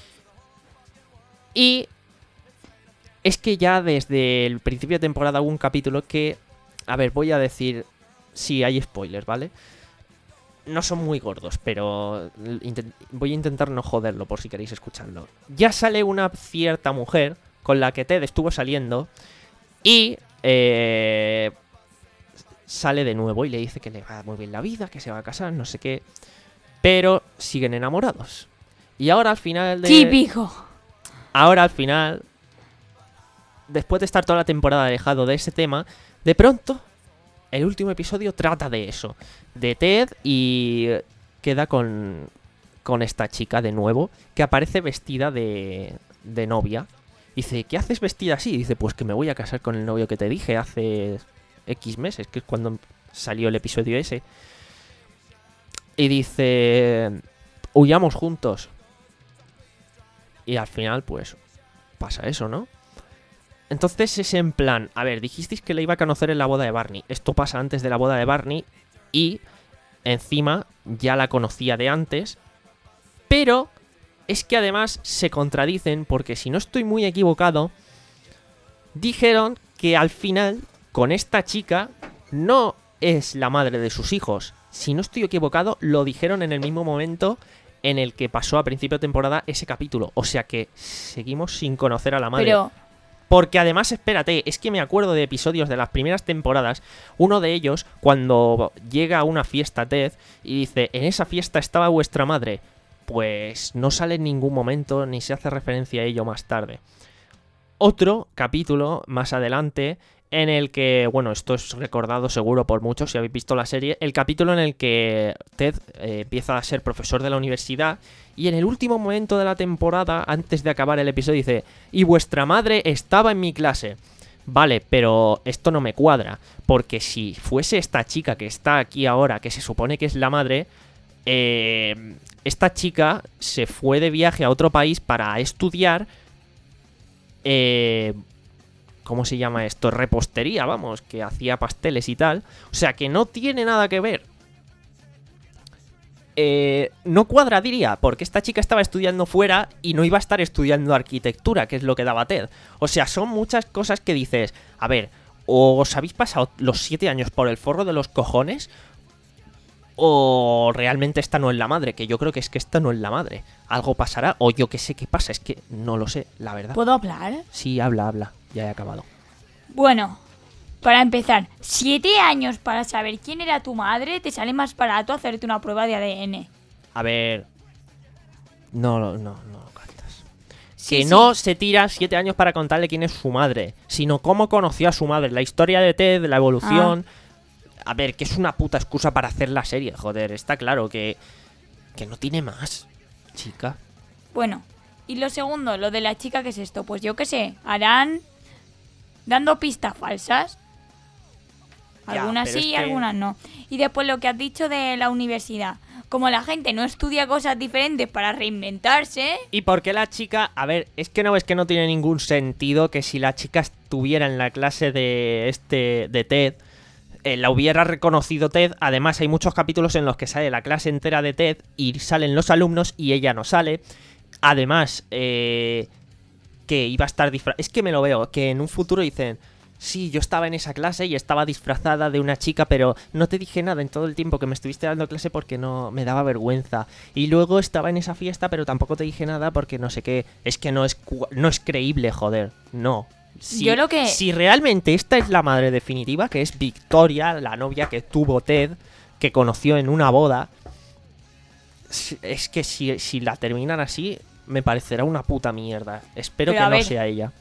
Y es que ya desde el principio de temporada hubo un capítulo que... A ver, voy a decir... Sí, hay spoilers, ¿vale? No son muy gordos, pero intent- voy a intentar no joderlo por si queréis escucharlo. Ya sale una cierta mujer con la que Ted estuvo saliendo y eh, sale de nuevo y le dice que le va muy bien la vida, que se va a casar, no sé qué. Pero siguen enamorados. Y ahora al final de... Típico. Ahora al final, después de estar toda la temporada alejado de ese tema, de pronto... El último episodio trata de eso, de Ted, y queda con, con esta chica de nuevo, que aparece vestida de, de novia. Dice, ¿qué haces vestida así? Dice, pues que me voy a casar con el novio que te dije hace X meses, que es cuando salió el episodio ese. Y dice, huyamos juntos. Y al final, pues, pasa eso, ¿no? Entonces es en plan, a ver, dijisteis que la iba a conocer en la boda de Barney. Esto pasa antes de la boda de Barney y encima ya la conocía de antes. Pero es que además se contradicen porque si no estoy muy equivocado, dijeron que al final con esta chica no es la madre de sus hijos. Si no estoy equivocado, lo dijeron en el mismo momento en el que pasó a principio de temporada ese capítulo. O sea que seguimos sin conocer a la madre. Pero... Porque además, espérate, es que me acuerdo de episodios de las primeras temporadas. Uno de ellos, cuando llega a una fiesta Ted y dice, en esa fiesta estaba vuestra madre. Pues no sale en ningún momento ni se hace referencia a ello más tarde. Otro capítulo más adelante en el que, bueno, esto es recordado seguro por muchos si habéis visto la serie, el capítulo en el que Ted eh, empieza a ser profesor de la universidad y en el último momento de la temporada, antes de acabar el episodio, dice, y vuestra madre estaba en mi clase. Vale, pero esto no me cuadra, porque si fuese esta chica que está aquí ahora, que se supone que es la madre, eh, esta chica se fue de viaje a otro país para estudiar... Eh, ¿Cómo se llama esto? Repostería, vamos, que hacía pasteles y tal. O sea, que no tiene nada que ver. Eh, no cuadra, diría, porque esta chica estaba estudiando fuera y no iba a estar estudiando arquitectura, que es lo que daba Ted. O sea, son muchas cosas que dices, a ver, o os habéis pasado los siete años por el forro de los cojones, o realmente esta no es la madre, que yo creo que es que esta no es la madre. Algo pasará, o yo que sé qué pasa, es que no lo sé, la verdad. ¿Puedo hablar? Sí, habla, habla, ya he acabado. Bueno, para empezar, siete años para saber quién era tu madre, te sale más barato hacerte una prueba de A D N. A ver... No, no, no, no lo cantas. Sí, que sí. no se tira siete años para contarle quién es su madre, sino cómo conoció a su madre, la historia de Ted, la evolución... A ver, que es una puta excusa para hacer la serie, joder, está claro que... Que no tiene más, chica. Bueno, y lo segundo, lo de la chica, ¿qué es esto? Pues yo qué sé, harán dando pistas falsas. Ya, Algunas pero sí y es que- algunas no. Y después lo que has dicho de la universidad. Como la gente no estudia cosas diferentes para reinventarse, ¿Y por qué la chica? A ver, es que no ves que no tiene ningún sentido que si la chica estuviera en la clase de este de Ted, eh, la hubiera reconocido Ted. Además, hay muchos capítulos en los que sale la clase entera de Ted y salen los alumnos y ella no sale. Además, eh, que iba a estar disfrazada. Es que me lo veo, que en un futuro dicen... Sí, yo estaba en esa clase y estaba disfrazada de una chica, pero no te dije nada en todo el tiempo que me estuviste dando clase porque no me daba vergüenza. Y luego estaba en esa fiesta, pero tampoco te dije nada porque no sé qué. Es que no es cu- no es creíble, joder. No. Si, Yo lo que- si realmente esta es la madre definitiva, que es Victoria, la novia que tuvo Ted, que conoció en una boda, si- es que si, si la terminan así, me parecerá una puta mierda. Espero Pero que a no ver. sea ella.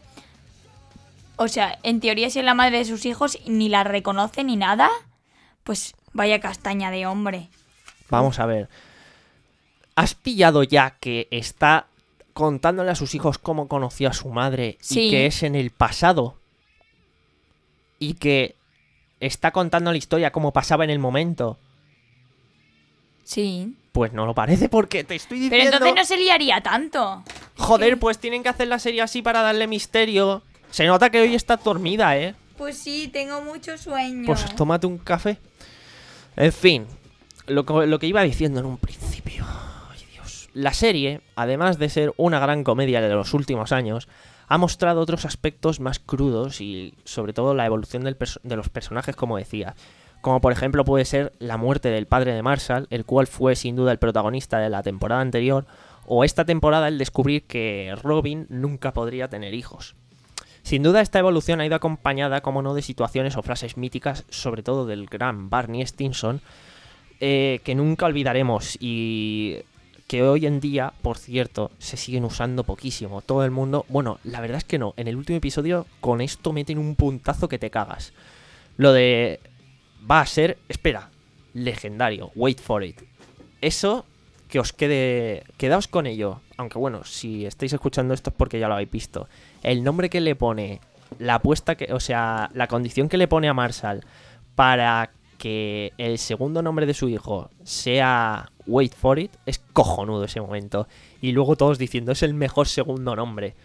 o sea, en teoría si es la madre de sus hijos y ni la reconoce ni nada, pues vaya castaña de hombre. Vamos a ver. ¿Has pillado ya que está contándole a sus hijos cómo conoció a su madre Sí. y que es en el pasado? Y que está contando la historia como pasaba en el momento. Sí. Pues no lo parece porque te estoy Pero diciendo... entonces no se liaría tanto. Joder, pues tienen que hacer la serie así para darle misterio. Se nota que hoy está dormida, ¿eh? Pues sí, tengo mucho sueño. Pues tómate un café. En fin, lo que, lo que iba diciendo en un principio. Ay, Dios. La serie, además de ser una gran comedia de los últimos años, ha mostrado otros aspectos más crudos y sobre todo la evolución del perso- de los personajes, como decía. Como por ejemplo puede ser la muerte del padre de Marshall, el cual fue sin duda el protagonista de la temporada anterior, o esta temporada el descubrir que Robin nunca podría tener hijos. Sin duda esta evolución ha ido acompañada, como no, de situaciones o frases míticas, sobre todo del gran Barney Stinson, eh, que nunca olvidaremos y que hoy en día, por cierto, se siguen usando poquísimo. Todo el mundo... Bueno, la verdad es que no. En el último episodio con esto meten un puntazo que te cagas. Lo de... Va a ser... Espera. Legendario. Wait for it. Eso... Que os quede... Quedaos con ello. Aunque bueno, si estáis escuchando esto es porque ya lo habéis visto. El nombre que le pone... La apuesta que... O sea, la condición que le pone a Marshall para que el segundo nombre de su hijo sea Wait for it, es cojonudo ese momento. Y luego todos diciendo, es el mejor segundo nombre.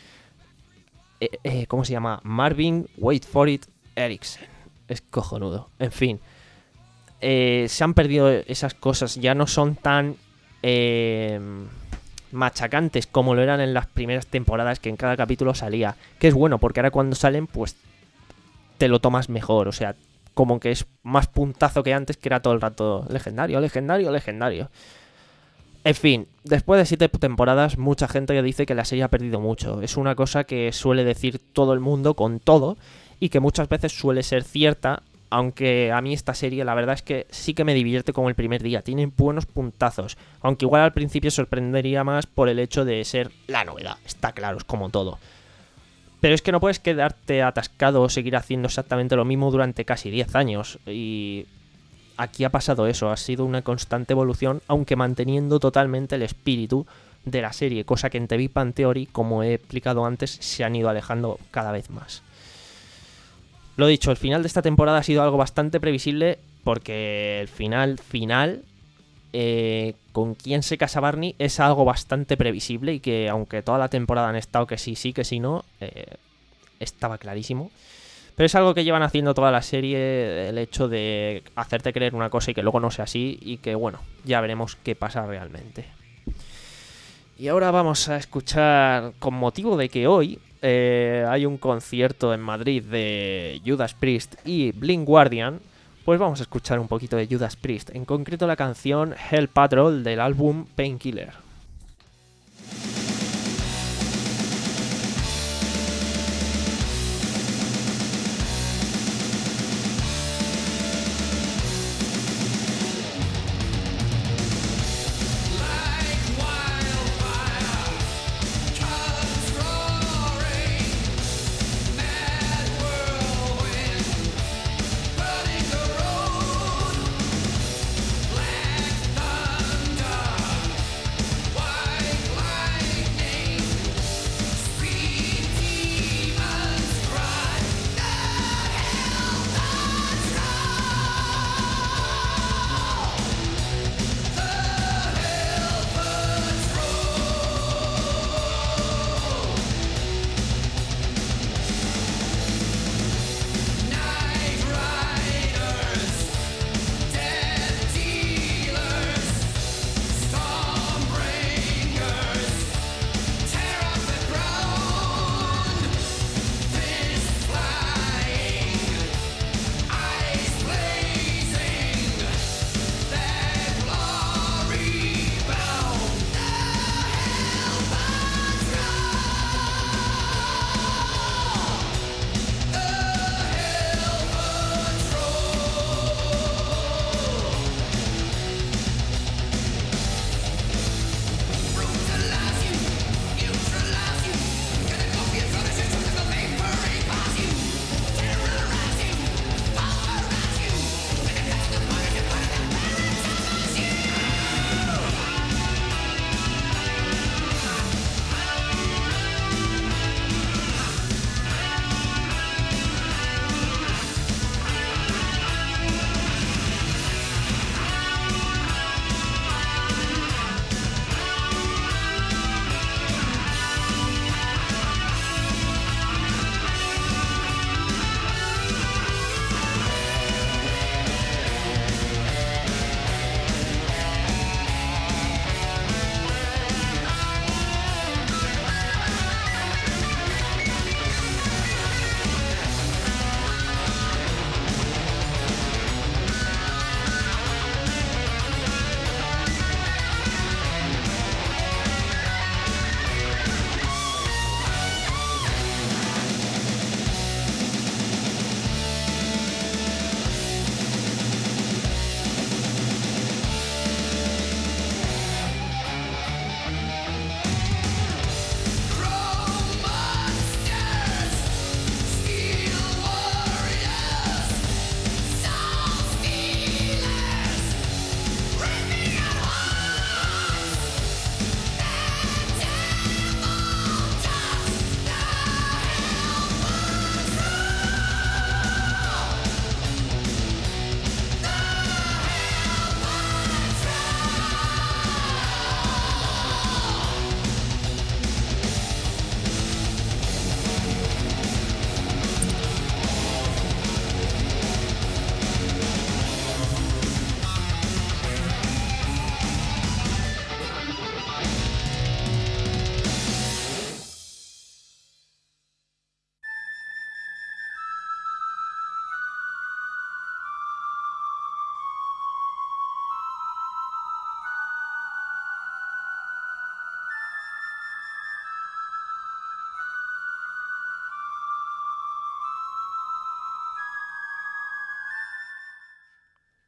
Eh, eh, ¿Cómo se llama? Marvin Wait for it Erickson. Es cojonudo. En fin. Eh, se han perdido esas cosas. Ya no son tan eh, machacantes como lo eran en las primeras temporadas, que en cada capítulo salía. Que es bueno, porque ahora cuando salen, pues te lo tomas mejor. O sea, como que es más puntazo que antes, que era todo el rato legendario, legendario, legendario. En fin, después de siete temporadas, mucha gente ya dice que la serie ha perdido mucho. Es una cosa que suele decir todo el mundo con todo y que muchas veces suele ser cierta, aunque a mí esta serie la verdad es que sí que me divierte como el primer día. Tiene buenos puntazos, aunque igual al principio sorprendería más por el hecho de ser la novedad. Está claro, es como todo. Pero es que no puedes quedarte atascado o seguir haciendo exactamente lo mismo durante casi diez años. Y aquí ha pasado eso, ha sido una constante evolución, aunque manteniendo totalmente el espíritu de la serie, cosa que en The Big Bang Theory, como he explicado antes, se han ido alejando cada vez más. Lo dicho, el final de esta temporada ha sido algo bastante previsible, porque el final final, eh, con quién se casa Barney, es algo bastante previsible y que aunque toda la temporada han estado que sí, sí, que sí, no, eh, estaba clarísimo. Pero es algo que llevan haciendo toda la serie, el hecho de hacerte creer una cosa y que luego no sea así, y que bueno, ya veremos qué pasa realmente. Y ahora vamos a escuchar, con motivo de que hoy eh, hay un concierto en Madrid de Judas Priest y Blind Guardian, pues vamos a escuchar un poquito de Judas Priest, en concreto la canción Hell Patrol del álbum Painkiller.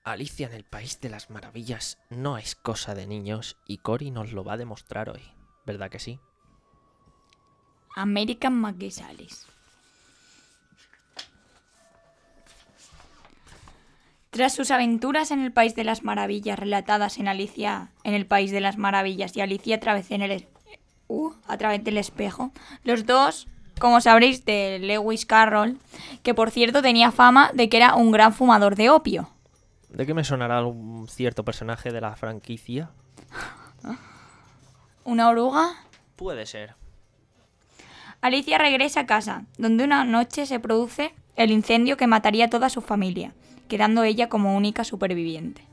Alicia en el País de las Maravillas no es cosa de niños y Cory nos lo va a demostrar hoy. ¿Verdad que sí? American McGee Alice. Tras sus aventuras en el País de las Maravillas relatadas en Alicia en el País de las Maravillas y Alicia a través, en el, es- uh, a través del espejo, los dos, como sabréis, de Lewis Carroll, que por cierto tenía fama de que era un gran fumador de opio. ¿De qué me sonará algún cierto personaje de la franquicia? ¿Una oruga? Puede ser. Alicia regresa a casa, donde una noche se produce el incendio que mataría a toda su familia, quedando ella como única superviviente.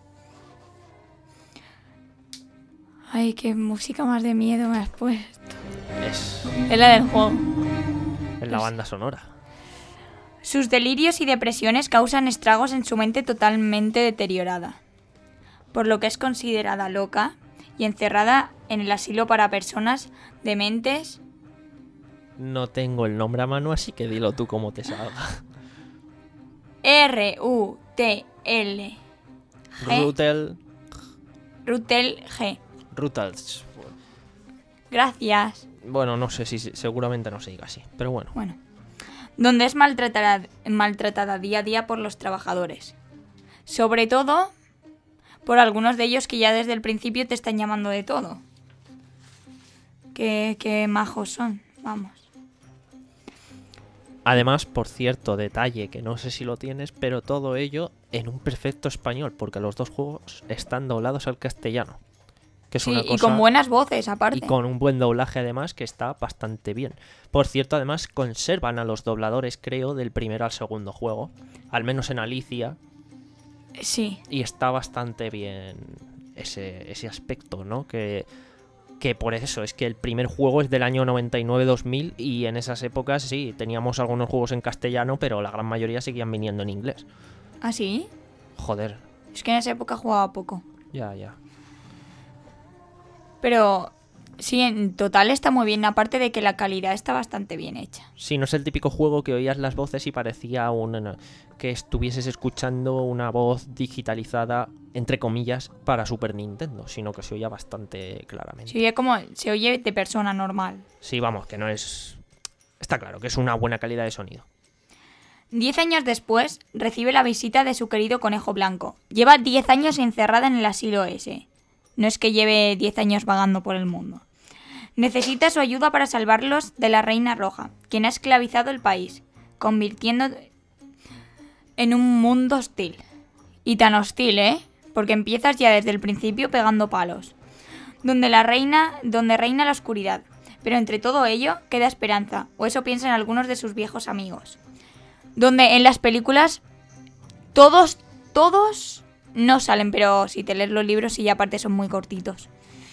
Ay, qué música más de miedo me has puesto. Es, Es la del juego. es la banda sonora. Sus delirios y depresiones causan estragos en su mente totalmente deteriorada, por lo que es considerada loca y encerrada en el asilo para personas dementes. No tengo el nombre a mano, así que dilo tú como te salga. R U T L G. Rutel... Rutel G. Rutels. Gracias. Bueno, no sé si seguramente no se diga así, pero bueno. Bueno, donde es maltratada, maltratada día a día por los trabajadores. Sobre todo por algunos de ellos que ya desde el principio te están llamando de todo. Qué, qué majos son, vamos. Además, por cierto, detalle que no sé si lo tienes, pero todo ello en un perfecto español, porque los dos juegos están doblados al castellano. Que es Sí, una cosa... y con buenas voces aparte. Y con un buen doblaje además que está bastante bien. Por cierto, además conservan a los dobladores, creo, del primero al segundo juego. Al menos en Alicia. Sí, Y está bastante bien ese, ese aspecto, ¿no? Que, que por eso, es que el primer juego es del año noventa y nueve dos mil y en esas épocas sí, teníamos algunos juegos en castellano, pero la gran mayoría seguían viniendo en inglés. ¿ah, sí? Joder, Es que en esa época jugaba poco. ya, ya. Pero sí, en total está muy bien, aparte de que la calidad está bastante bien hecha. Sí, no es el típico juego que oías las voces y parecía un, que estuvieses escuchando una voz digitalizada, entre comillas, para Super Nintendo, sino que se oía bastante claramente. Se oye como, se oye de persona normal. Sí, vamos, que no es... Está claro que es una buena calidad de sonido. Diez años después, recibe la visita de su querido conejo blanco. Lleva diez años encerrada en el asilo ese. No es que lleve diez años vagando por el mundo. Necesita su ayuda para salvarlos de la Reina Roja, quien ha esclavizado el país, convirtiendo en un mundo hostil. Y tan hostil, ¿eh? Porque empiezas ya desde el principio pegando palos. Donde la reina, donde reina la oscuridad. Pero entre todo ello queda esperanza, o eso piensan algunos de sus viejos amigos. Donde en las películas todos, todos no salen, pero si te lees los libros y ya aparte son muy cortitos.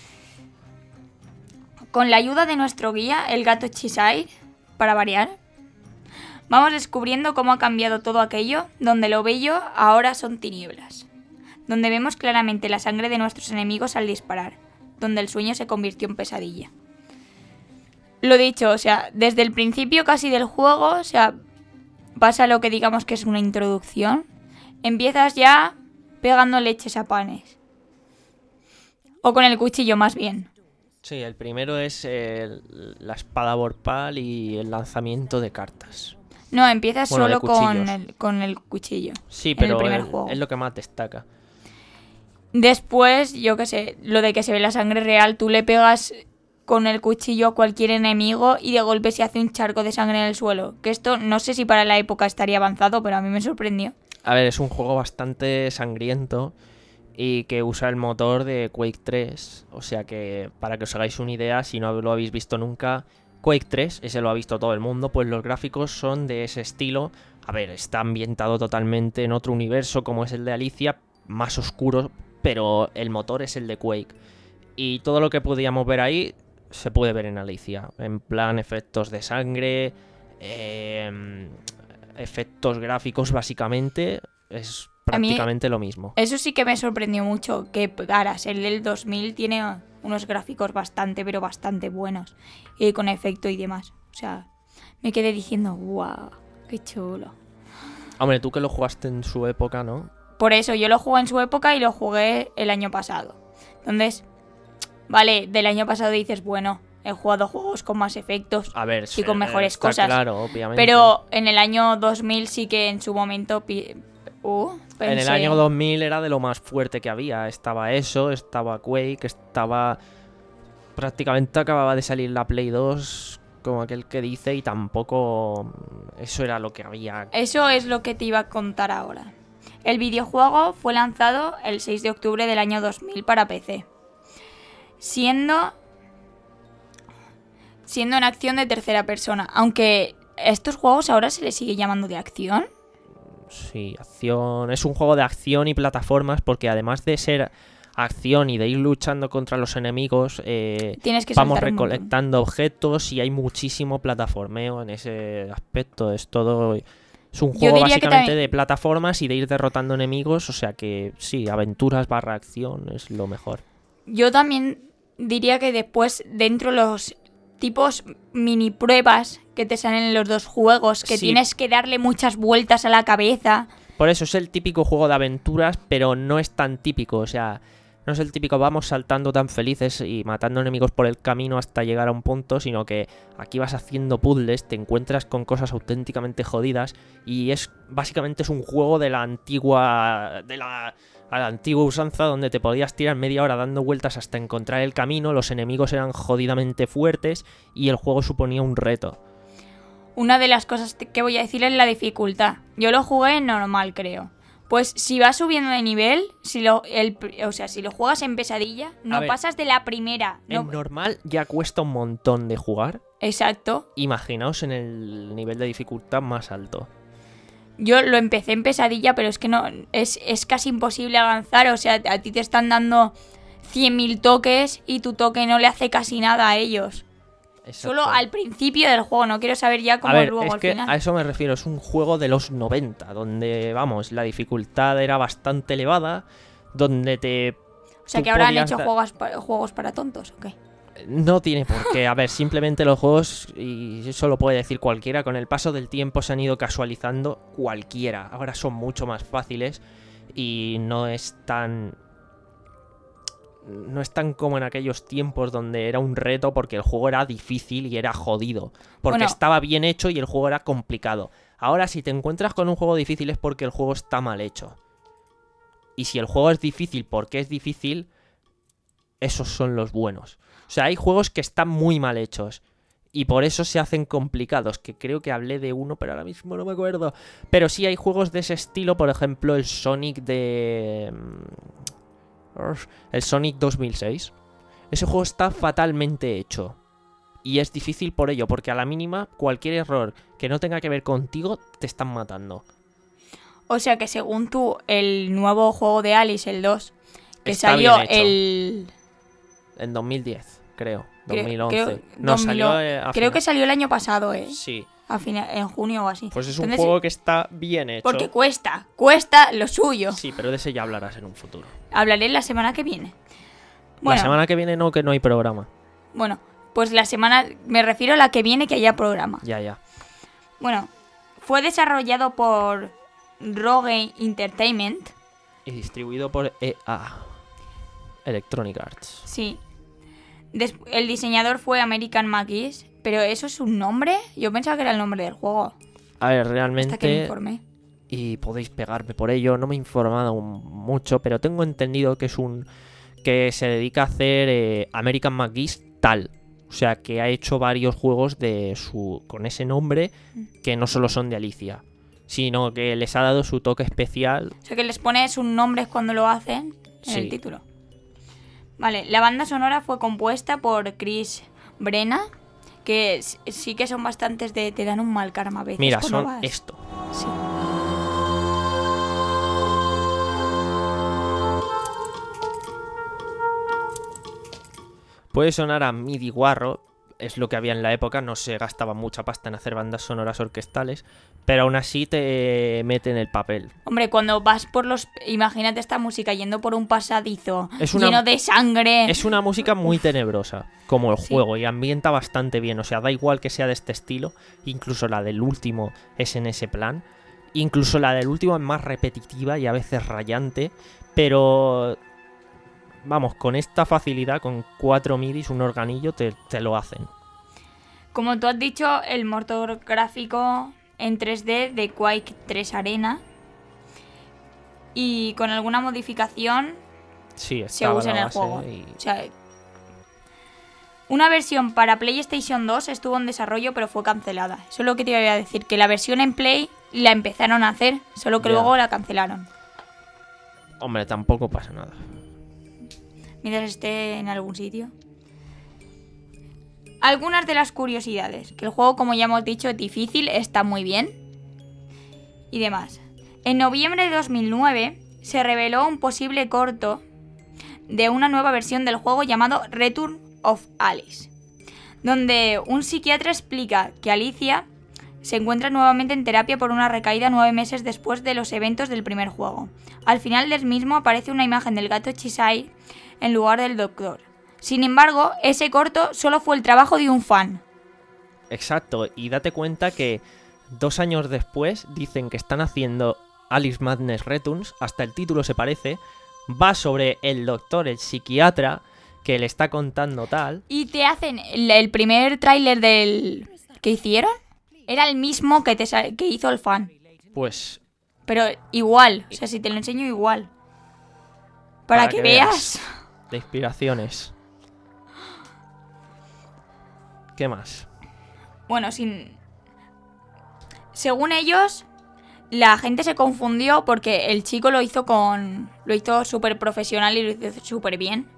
Con la ayuda de nuestro guía, el gato Cheshire, para variar, vamos descubriendo cómo ha cambiado todo aquello, donde lo bello ahora son tinieblas. Donde vemos claramente la sangre de nuestros enemigos al disparar, donde el sueño se convirtió en pesadilla. Lo dicho, o sea, desde el principio casi del juego, o sea, pasa lo que digamos que es una introducción, empiezas ya pegando leches a panes. O con el cuchillo más bien. Sí, el primero es el- la espada vorpal y el lanzamiento de cartas. No, empiezas Bueno, de solo con cuchillos. el, con el cuchillo. Sí, en el pero primer el- juego. es lo que más destaca. Después, yo qué sé, lo de que se ve la sangre real, tú le pegas con el cuchillo a cualquier enemigo y de golpe se hace un charco de sangre en el suelo. Que esto no sé si para la época estaría avanzado, pero a mí me sorprendió. A ver, es un juego bastante sangriento y que usa el motor de Quake tres. O sea que, para que os hagáis una idea, si no lo habéis visto nunca, Quake tres, ese lo ha visto todo el mundo, pues los gráficos son de ese estilo. A ver, está ambientado totalmente en otro universo como es el de Alicia, más oscuro, pero el motor es el de Quake. Y todo lo que podíamos ver ahí se puede ver en Alicia. En plan, efectos de sangre, eh, efectos gráficos, básicamente, es A mí- prácticamente lo mismo. Eso sí que me sorprendió mucho, que pegaras. El del dos mil tiene unos gráficos bastante, pero bastante buenos. Y con efecto y demás. O sea, me quedé diciendo, wow, qué chulo. Hombre, tú que lo jugaste en su época, ¿no? por eso yo lo jugué en su época y lo jugué el año pasado. Entonces, vale, del año pasado dices, bueno, he jugado juegos con más efectos A ver, y con eh, mejores está cosas. Claro, obviamente. Pero en el año dos mil sí que en su momento pi- uh, pensé... En el año dos mil era de lo más fuerte que había. Estaba eso, estaba Quake, estaba... Prácticamente acababa de salir la Play dos, como aquel que dice, y tampoco eso era lo que había. Eso es lo que te iba a contar ahora. El videojuego fue lanzado el seis de octubre del año dos mil para P C. Siendo... Siendo una acción de tercera persona. Aunque estos juegos ahora se les sigue llamando de acción. Sí, acción. Es un juego de acción y plataformas porque además de ser acción y de ir luchando contra los enemigos, eh, Tienes que vamos saltar un montón. recolectando objetos y hay muchísimo plataformeo en ese aspecto. Es todo... Es un Yo juego diría que básicamente también- de plataformas y de ir derrotando enemigos, o sea que sí, aventuras barra acción es lo mejor. Yo también diría que después, dentro de los tipos mini pruebas que te salen en los dos juegos, que Sí. tienes que darle muchas vueltas a la cabeza. Por eso es el típico juego de aventuras, pero no es tan típico, o sea, no es el típico vamos saltando tan felices y matando enemigos por el camino hasta llegar a un punto, sino que aquí vas haciendo puzzles, te encuentras con cosas auténticamente jodidas y es básicamente es un juego de la antigua de la a la antigua usanza donde te podías tirar media hora dando vueltas hasta encontrar el camino, los enemigos eran jodidamente fuertes y el juego suponía un reto. Una de las cosas que voy a decir es la dificultad. Yo lo jugué en normal, creo. Pues si vas subiendo de nivel, si lo, el, o sea, si lo juegas en pesadilla, no ver, pasas de la primera. No, En normal ya cuesta un montón de jugar, exacto. imaginaos en el nivel de dificultad más alto. Yo lo empecé en pesadilla, pero es que no es, es casi imposible avanzar. O sea, a ti te están dando cien mil toques y tu toque no le hace casi nada a ellos. Exacto. Solo al principio del juego, no quiero saber ya cómo A ver, luego es al que final. a eso me refiero, es un juego de los noventa, donde, vamos, la dificultad era bastante elevada, donde te... O sea, tú que ahora han podías hecho da- juegos, pa- juegos para tontos, ¿o qué? No tiene por qué, a ver, simplemente los juegos, y eso lo puede decir cualquiera, con el paso del tiempo se han ido casualizando cualquiera, ahora son mucho más fáciles y no es tan... No es tan como en aquellos tiempos donde era un reto porque el juego era difícil y era jodido. Porque Bueno. estaba bien hecho y el juego era complicado. Ahora, si te encuentras con un juego difícil es porque el juego está mal hecho. Y si el juego es difícil porque es difícil, esos son los buenos. O sea, hay juegos que están muy mal hechos. Y por eso se hacen complicados. Que creo que hablé de uno, pero ahora mismo no me acuerdo. Pero sí hay juegos de ese estilo. Por ejemplo, el Sonic de... El Sonic dos mil seis. Ese juego está fatalmente hecho. Y es difícil por ello, porque a la mínima, cualquier error que no tenga que ver contigo, te están matando. O sea que según tú, el nuevo juego de Alice, el dos, que Está salió bien hecho. el... En dos mil diez, creo. creo- dos mil once. creo- no, dos mil salió... o- eh, a creo que final- salió el año pasado, ¿eh? Sí. A fina- en junio o así. Pues es un Entonces, juego que está bien hecho. Porque cuesta, cuesta lo suyo. Sí, pero de ese ya hablarás en un futuro. Hablaré la semana que viene. Bueno, La semana que viene no, que no hay programa. bueno, pues la semana... Me refiero a la que viene que haya programa. Ya, ya. Bueno, fue desarrollado por Rogue Entertainment. Y distribuido por E A. Electronic Arts. Sí. Des- el diseñador fue American McGee's. Pero ¿eso es un nombre? Yo pensaba que era el nombre del juego. A ver, Hasta que me realmente... informé. Y podéis pegarme por ello, no me he informado mucho, pero tengo entendido que es un... que se dedica a hacer eh, American McGee's tal. O sea, que ha hecho varios juegos de su con ese nombre que no solo son de Alicia, sino que les ha dado su toque especial. O sea que les pones un nombre cuando lo hacen en Sí. el título. Vale, la banda sonora fue compuesta por Chris Brenna, que s- sí que son bastantes de... Te dan un mal karma a veces. Mira, cuando son vas. esto. Sí. Puede sonar a midi guarro, es lo que había en la época, no se gastaba mucha pasta en hacer bandas sonoras orquestales, pero aún así te mete en el papel. Hombre, cuando vas por los... Imagínate esta música yendo por un pasadizo Es una- lleno de sangre. Es una música muy tenebrosa, como el Sí. juego, y ambienta bastante bien. O sea, da igual que sea de este estilo, incluso la del último es en ese plan. Incluso la del último es más repetitiva y a veces rayante, pero vamos, con esta facilidad, con cuatro midis, un organillo, te, te lo hacen. Como tú has dicho, el motor gráfico en tres D de Quake tres Arena y con alguna modificación Sí, se estaba usa en la el base juego. y- O sea, una versión para PlayStation dos estuvo en desarrollo pero fue cancelada. Eso es lo que te iba a decir, que la versión en Play la empezaron a hacer, solo que Ya. luego la cancelaron. Hombre, tampoco pasa nada. Mientras esté en algún sitio. Algunas de las curiosidades. Que el juego, como ya hemos dicho, es difícil, está muy bien. Y demás. En noviembre de dos mil nueve se reveló un posible corto de una nueva versión del juego llamado Return of Alice, donde un psiquiatra explica que Alicia se encuentra nuevamente en terapia por una recaída nueve meses después de los eventos del primer juego. Al final del mismo aparece una imagen del gato Cheshire en lugar del doctor. Sin embargo, ese corto solo fue el trabajo de un fan. Exacto, y date cuenta que dos años después dicen que están haciendo Alice Madness Returns, hasta el título se parece, va sobre el doctor, el psiquiatra, que le está contando tal. Y te hacen el, el primer tráiler del que hicieron, era el mismo que, te, sa- que hizo el fan. Pues Pero igual, o sea, si te lo enseño igual. Para, Para que, que veas. de inspiraciones. ¿Qué más? Bueno, sin... Según ellos, la gente se confundió porque el chico lo hizo con... Lo hizo súper profesional y lo hizo súper bien.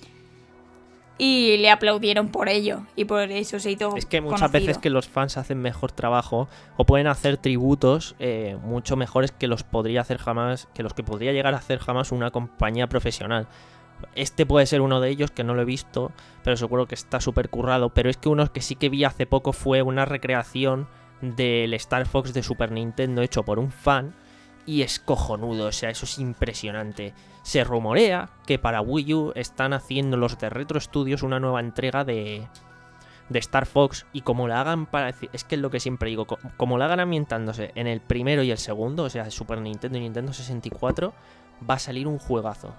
Y le aplaudieron por ello. Y por eso se hizo Es que muchas conocido. veces que los fans hacen mejor trabajo o pueden hacer tributos eh, mucho mejores que los podría hacer jamás, que los que podría llegar a hacer jamás una compañía profesional. Este puede ser uno de ellos, que no lo he visto, pero seguro que está súper currado. Pero es que uno que sí que vi hace poco fue una recreación del Star Fox de Super Nintendo hecho por un fan. Y es cojonudo, o sea, eso es impresionante. Se rumorea que para Wii U están haciendo los de Retro Studios una nueva entrega de, de Star Fox. Y como la hagan para... Es que es lo que siempre digo, co- como la hagan ambientándose en el primero y el segundo, o sea, Super Nintendo y Nintendo sesenta y cuatro, va a salir un juegazo.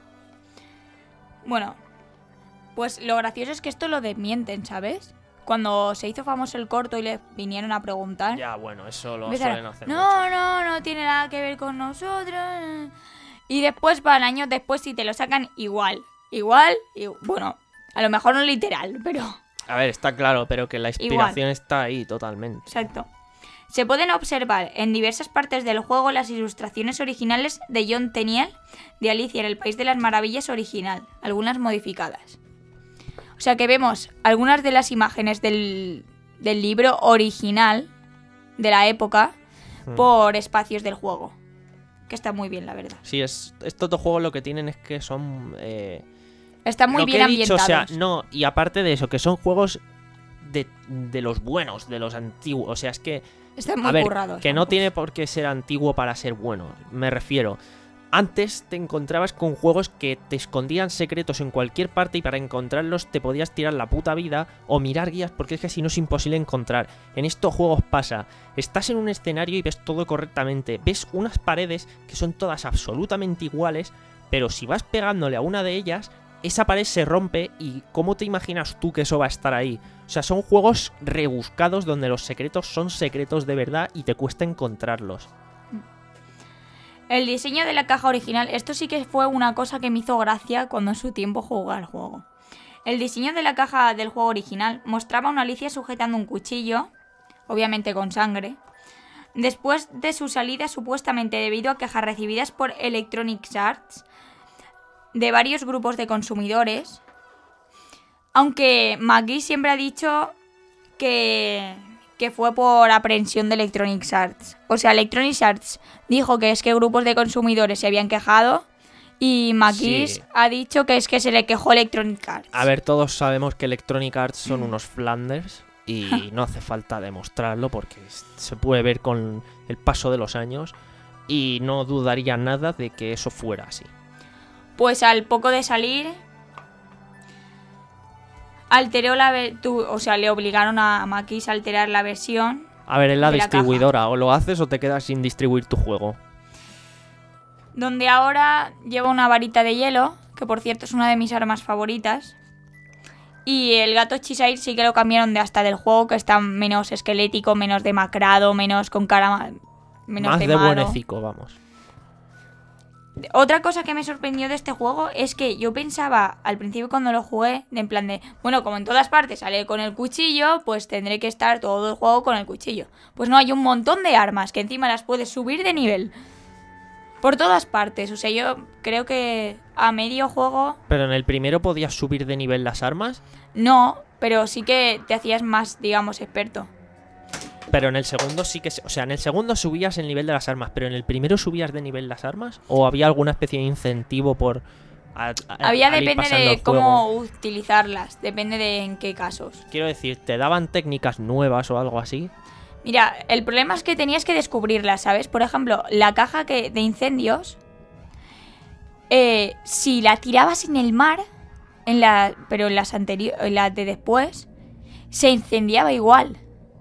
Bueno, pues lo gracioso es que esto lo desmienten, ¿sabes? Cuando se hizo famoso el corto y le vinieron a preguntar... Ya, bueno, eso lo empezaron, suelen hacer no, mucho. no, no tiene nada que ver con nosotros. Y después, para años después, si te lo sacan igual. Igual, y, bueno, a lo mejor no literal, pero... A ver, está claro, pero que la inspiración está ahí totalmente. Exacto. Se pueden observar en diversas partes del juego las ilustraciones originales de John Tenniel de Alicia en el País de las Maravillas original, algunas modificadas. O sea que vemos algunas de las imágenes del, del libro original de la época Hmm. por espacios del juego. Que está muy bien, la verdad. Sí, es, estos dos juegos lo que tienen es que son... Eh, Están muy lo bien que he dicho, o ambientados. sea, no, y aparte de eso, que son juegos de, de los buenos, de los antiguos. O sea, es que... Están muy A ver, currados. que no ambos. tiene por qué ser antiguo para ser bueno. Me refiero. Antes te encontrabas con juegos que te escondían secretos en cualquier parte y para encontrarlos te podías tirar la puta vida o mirar guías porque es que si no es imposible encontrar. En estos juegos pasa. Estás en un escenario y ves todo correctamente. Ves unas paredes que son todas absolutamente iguales, pero si vas pegándole a una de ellas, esa pared se rompe y ¿cómo te imaginas tú que eso va a estar ahí? O sea, son juegos rebuscados donde los secretos son secretos de verdad y te cuesta encontrarlos. El diseño de la caja original, esto sí que fue una cosa que me hizo gracia cuando en su tiempo jugué al juego. El diseño de la caja del juego original mostraba a una Alicia sujetando un cuchillo, obviamente con sangre, después de su salida supuestamente debido a quejas recibidas por Electronic Arts de varios grupos de consumidores, aunque McGee siempre ha dicho que... que fue por aprehensión de Electronic Arts. O sea, Electronic Arts dijo que es que grupos de consumidores se habían quejado y McGee Sí. ha dicho que es que se le quejó Electronic Arts. A ver, todos sabemos que Electronic Arts son unos Flanders y no hace falta demostrarlo porque se puede ver con el paso de los años y no dudaría nada de que eso fuera así. Pues al poco de salir, alteró la ve- tu- o sea, le obligaron a McGee a alterar la versión. A ver, es la de la distribuidora. O lo haces o te quedas sin distribuir tu juego. Donde ahora lleva una varita de hielo, que por cierto es una de mis armas favoritas. Y el gato Cheshire sí que lo cambiaron de hasta del juego, que está menos esquelético, menos demacrado, menos con cara ma- menos Más de de malo. buenecico, vamos. Otra cosa que me sorprendió de este juego es que yo pensaba al principio cuando lo jugué, de en plan de, bueno, como en todas partes sale con el cuchillo, pues tendré que estar todo el juego con el cuchillo. Pues no, hay un montón de armas que encima las puedes subir de nivel. Por todas partes, o sea, yo creo que a medio juego Pero en el primero podías subir de nivel las armas, no, pero sí que te hacías más, digamos, experto. pero en el segundo sí que... se- O sea, en el segundo subías el nivel de las armas, pero en el primero subías de nivel las armas, ¿o había alguna especie de incentivo por... a- a- Había al ir depende pasando de el juego? cómo utilizarlas, depende de en qué casos. Quiero decir, ¿te daban técnicas nuevas o algo así? Mira, el problema es que tenías que descubrirlas, ¿sabes? Por ejemplo, la caja que, de incendios, eh, si la tirabas en el mar, en la, pero en las anteriores, en las de después, se incendiaba igual.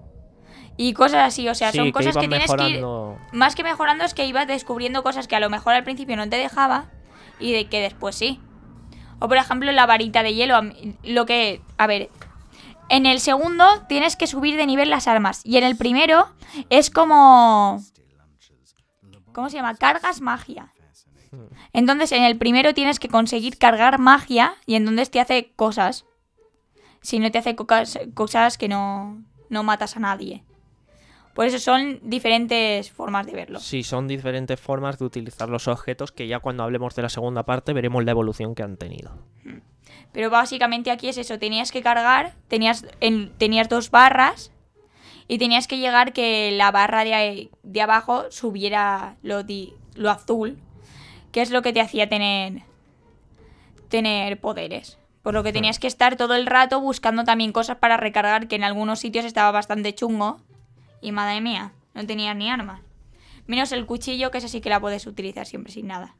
Y cosas así, o sea, Sí, son que cosas que iban tienes que ir... mejorando. Más que mejorando es que ibas descubriendo cosas que a lo mejor al principio no te dejaba y de que después sí. O por ejemplo la varita de hielo, a mí- lo que... A ver, en el segundo tienes que subir de nivel las armas y en el primero es como... ¿Cómo se llama? Cargas magia. Entonces en el primero tienes que conseguir cargar magia y entonces te hace cosas. Si no te hace cocas- cosas que no, no matas a nadie. Por eso son diferentes formas de verlo. Sí, son diferentes formas de utilizar los objetos que ya cuando hablemos de la segunda parte veremos la evolución que han tenido. Pero básicamente aquí es eso, tenías que cargar, tenías, en- tenías dos barras y tenías que llegar que la barra de, ahí- de abajo subiera lo, di- lo azul, que es lo que te hacía tener, tener poderes. Por lo que tenías que estar todo el rato buscando también cosas para recargar, que en algunos sitios estaba bastante chungo. Y madre mía, no tenías ni armas. Menos el cuchillo, que ese sí que la puedes utilizar siempre sin nada.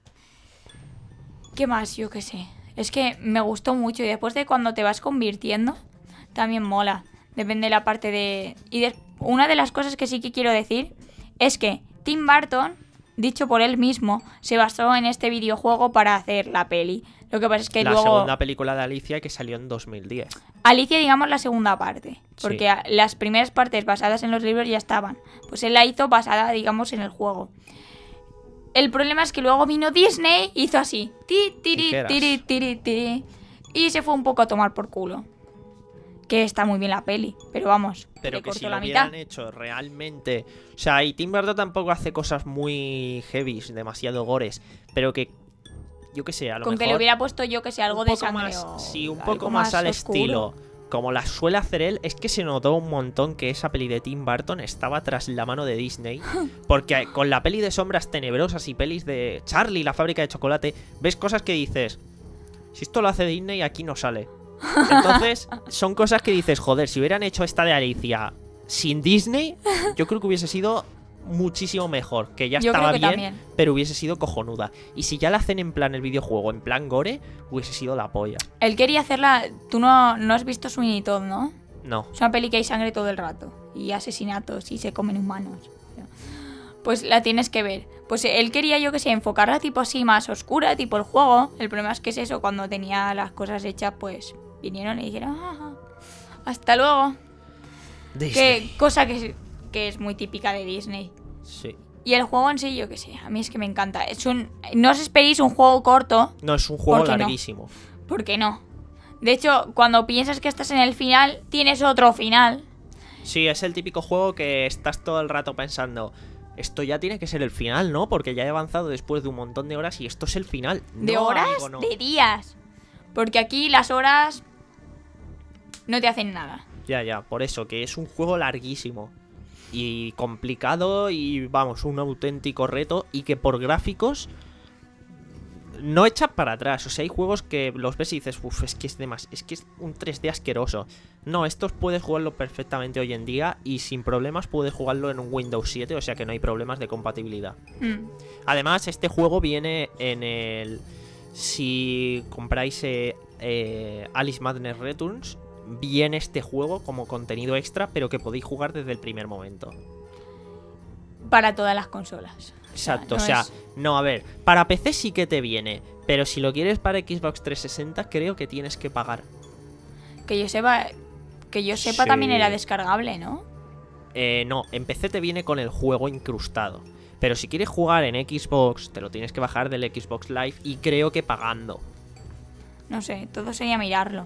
¿Qué más? Yo qué sé. Es que me gustó mucho y después de cuando te vas convirtiendo, también mola. Depende de la parte de... Y de... una de las cosas que sí que quiero decir es que Tim Burton, dicho por él mismo, se basó en este videojuego para hacer la peli. Lo que pasa es que la luego... segunda película de Alicia que salió en dos mil diez. Alicia, digamos, la segunda parte. Porque Sí. a- las primeras partes basadas en los libros ya estaban. Pues él la hizo basada, digamos, en el juego. El problema es que luego vino Disney, hizo así. Ti, tiri, Tijeras. tiri, tiri, tiri, y se fue un poco a tomar por culo. Que está muy bien la peli, pero vamos, Pero le que cortó si lo la hubieran mitad. hecho realmente... O sea, y Tim Burton tampoco hace cosas muy heavy, demasiado gores. Pero que, yo qué sé, a lo Con mejor... que le hubiera puesto yo que sé, algo un de poco sangre más, o sí, un algo poco más, al oscuro. estilo como la suele hacer él. Es que se notó un montón que esa peli de Tim Burton estaba tras la mano de Disney, porque con la peli de Sombras Tenebrosas y pelis de Charlie, la fábrica de chocolate, ves cosas que dices, si esto lo hace Disney aquí no sale. Entonces son cosas que dices, joder, si hubieran hecho esta de Alicia sin Disney, yo creo que hubiese sido muchísimo mejor, que ya Yo estaba creo que bien, también. pero hubiese sido cojonuda. Y si ya la hacen en plan el videojuego, en plan gore, hubiese sido la polla. Él quería hacerla... Tú no, no has visto Sweeney Todd, ¿no? No. Es una peli que hay sangre todo el rato. Y asesinatos y se comen humanos. Pues la tienes que ver. Pues él quería, yo que sé, enfocarla tipo así más oscura, tipo el juego. El problema es que es eso, cuando tenía las cosas hechas, pues vinieron y dijeron, "Ah, hasta luego". Disney. Que cosa que, que es muy típica de Disney. Sí. Y el juego en sí, yo que sé, a mí es que me encanta. Es un, no os esperéis un juego corto, No, es un juego ¿Por qué no? larguísimo. porque no. De hecho, cuando piensas que estás en el final, tienes otro final. Sí, es el típico juego que estás todo el rato pensando, esto ya tiene que ser el final, ¿no? Porque ya he avanzado después de un montón de horas y esto es el final. ¿De No, horas? amigo, no. De días. Porque aquí las horas no te hacen nada. Ya, ya, por eso, que es un juego larguísimo. Y complicado y, vamos, un auténtico reto. Y que por gráficos no echa para atrás. O sea, hay juegos que los ves y dices, uff, es que es demás, es que es un tres D asqueroso. No, estos puedes jugarlo perfectamente hoy en día y sin problemas puedes jugarlo en un Windows siete, o sea que no hay problemas de compatibilidad. Mm. Además, este juego viene en el... Si compráis eh, eh, Alice Madness Returns, bien este juego como contenido extra, pero que podéis jugar desde el primer momento. Para todas las consolas. Exacto, O o sea, sea, no es- no, a ver, para P C sí que te viene, pero si lo quieres para Xbox trescientos sesenta creo que tienes que pagar. Que yo sepa, que yo sepa Sí. también era descargable, ¿no? Eh, no, en P C te viene con el juego incrustado, pero si quieres jugar en Xbox te lo tienes que bajar del Xbox Live y creo que pagando. No sé, todo sería mirarlo.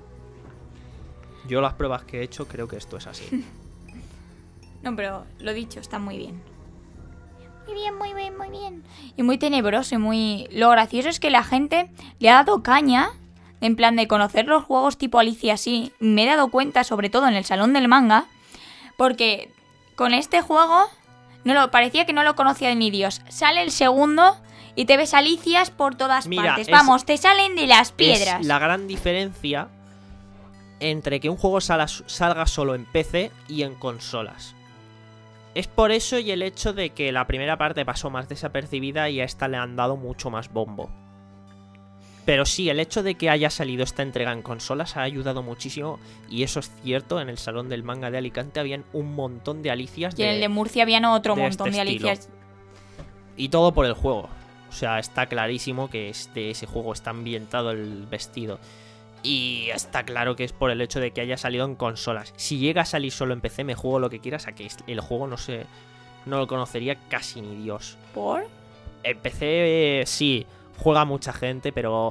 Yo las pruebas que he hecho creo que esto es así. No, pero lo dicho, está muy bien. Muy bien, muy bien, muy bien. Y muy tenebroso y muy... Lo gracioso es que la gente le ha dado caña, en plan de conocer los juegos tipo Alicia así. Me he dado cuenta, sobre todo en el salón del manga, porque con este juego no lo parecía que no lo conocía ni Dios. Sale el segundo y te ves Alicias por todas Mira, partes. es- Vamos, te salen de las piedras. Es la gran diferencia entre que un juego sala- salga solo en P C y en consolas. Es por eso y el hecho de que la primera parte pasó más desapercibida y a esta le han dado mucho más bombo. Pero sí, el hecho de que haya salido esta entrega en consolas ha ayudado muchísimo. Y eso es cierto, en el Salón del Manga de Alicante habían un montón de Alicias. Y en de- el de Murcia habían otro de montón este de estilo. Alicias. Y todo por el juego. O sea, está clarísimo que este, ese juego está ambientado el vestido. Y está claro que es por el hecho de que haya salido en consolas. Si llega a salir solo en P C, me juego lo que quieras, a que el juego no sé, no lo conocería casi ni Dios. ¿Por? En P C eh, sí, juega mucha gente, pero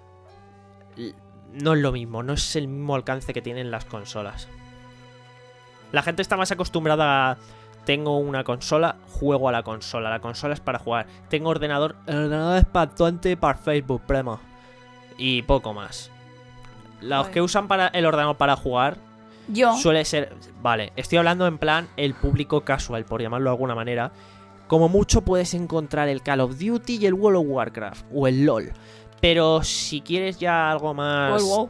l- no es lo mismo, no es el mismo alcance que tienen las consolas. La gente está más acostumbrada a... Tengo una consola, juego a la consola. La consola es para jugar. Tengo ordenador, el ordenador es para actuante para Facebook, primo. Y poco más. Los Joder. que usan para el ordenador para jugar Yo. suele ser... Vale, estoy hablando en plan el público casual, por llamarlo de alguna manera. Como mucho puedes encontrar el Call of Duty y el World of Warcraft. O el LOL. Pero si quieres ya algo más... Oh, wow.